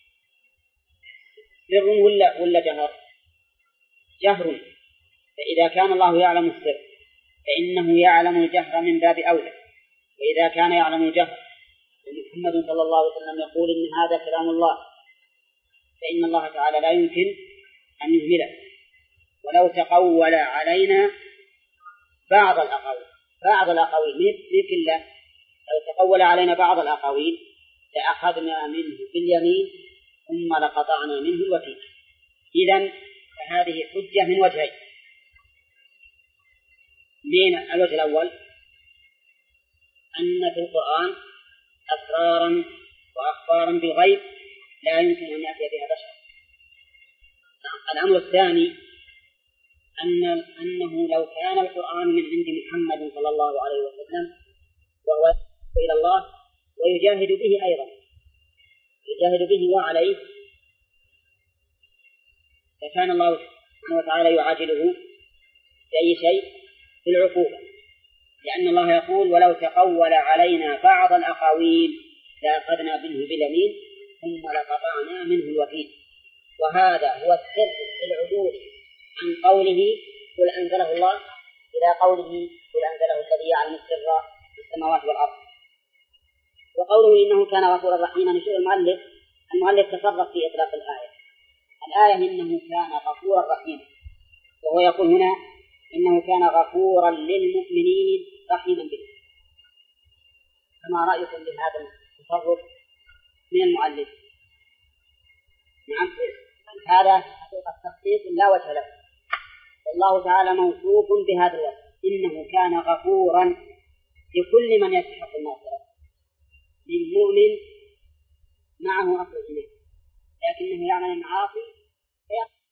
سر ولا جهر. فإذا كان الله يعلم السر فإنه يعلم الجهر من باب أولى، وإذا كان يعلم الجهر ومحمد صلى الله عليه وسلم يقول إن هذا كلام الله، فإن الله تعالى لا يمكن أن يهمله. ولو تقول علينا بعض الأقاويل مثل الله، لو تقول علينا بعض الأقاويل لأخذنا منه باليمين ثم لقطعنا منه الوتين. إذن فهذه حجة من وجهين. من الوجه الأول أن في القرآن أسرارا وأخبارا بالغيب لا يمكن أن يأتي بها بشر. الأمر الثاني أنه لو كان القرآن من عند محمد صلى الله عليه وسلم وهو إلى الله ويجاهد به أيضا، يجاهد به وعليه، فكان الله سبحانه وتعالى يعاجله بأي شيء؟ بالعقوبة، لأن الله يقول ولو تقول علينا بعض الأقاويل لأخذنا منه باليمين ثم لقطعنا منه الوتين. وهذا هو السر في العدول عن قوله قل أنزله الله إلى قوله قل أنزله الذي يعلم السر في السماوات والأرض. وقوله إنه كان غفورا رحيما يشير المؤلف تصرف في إطلاق الآية إنه كان غفورا رحيما، وهو يقول هنا إنه كان غفورا للمؤمنين رحيما بهم. فما رأيكم بهذا التصرف من المؤلف؟ نعم، هذا حقيقة تخصيص لا وجه له، والله تعالى موصوف بهذا الوصف، إنه كان غفورا لكل من يستحق المغفرة، للمؤمن معه أصل الإيمان، لكنه يعمل المعاصي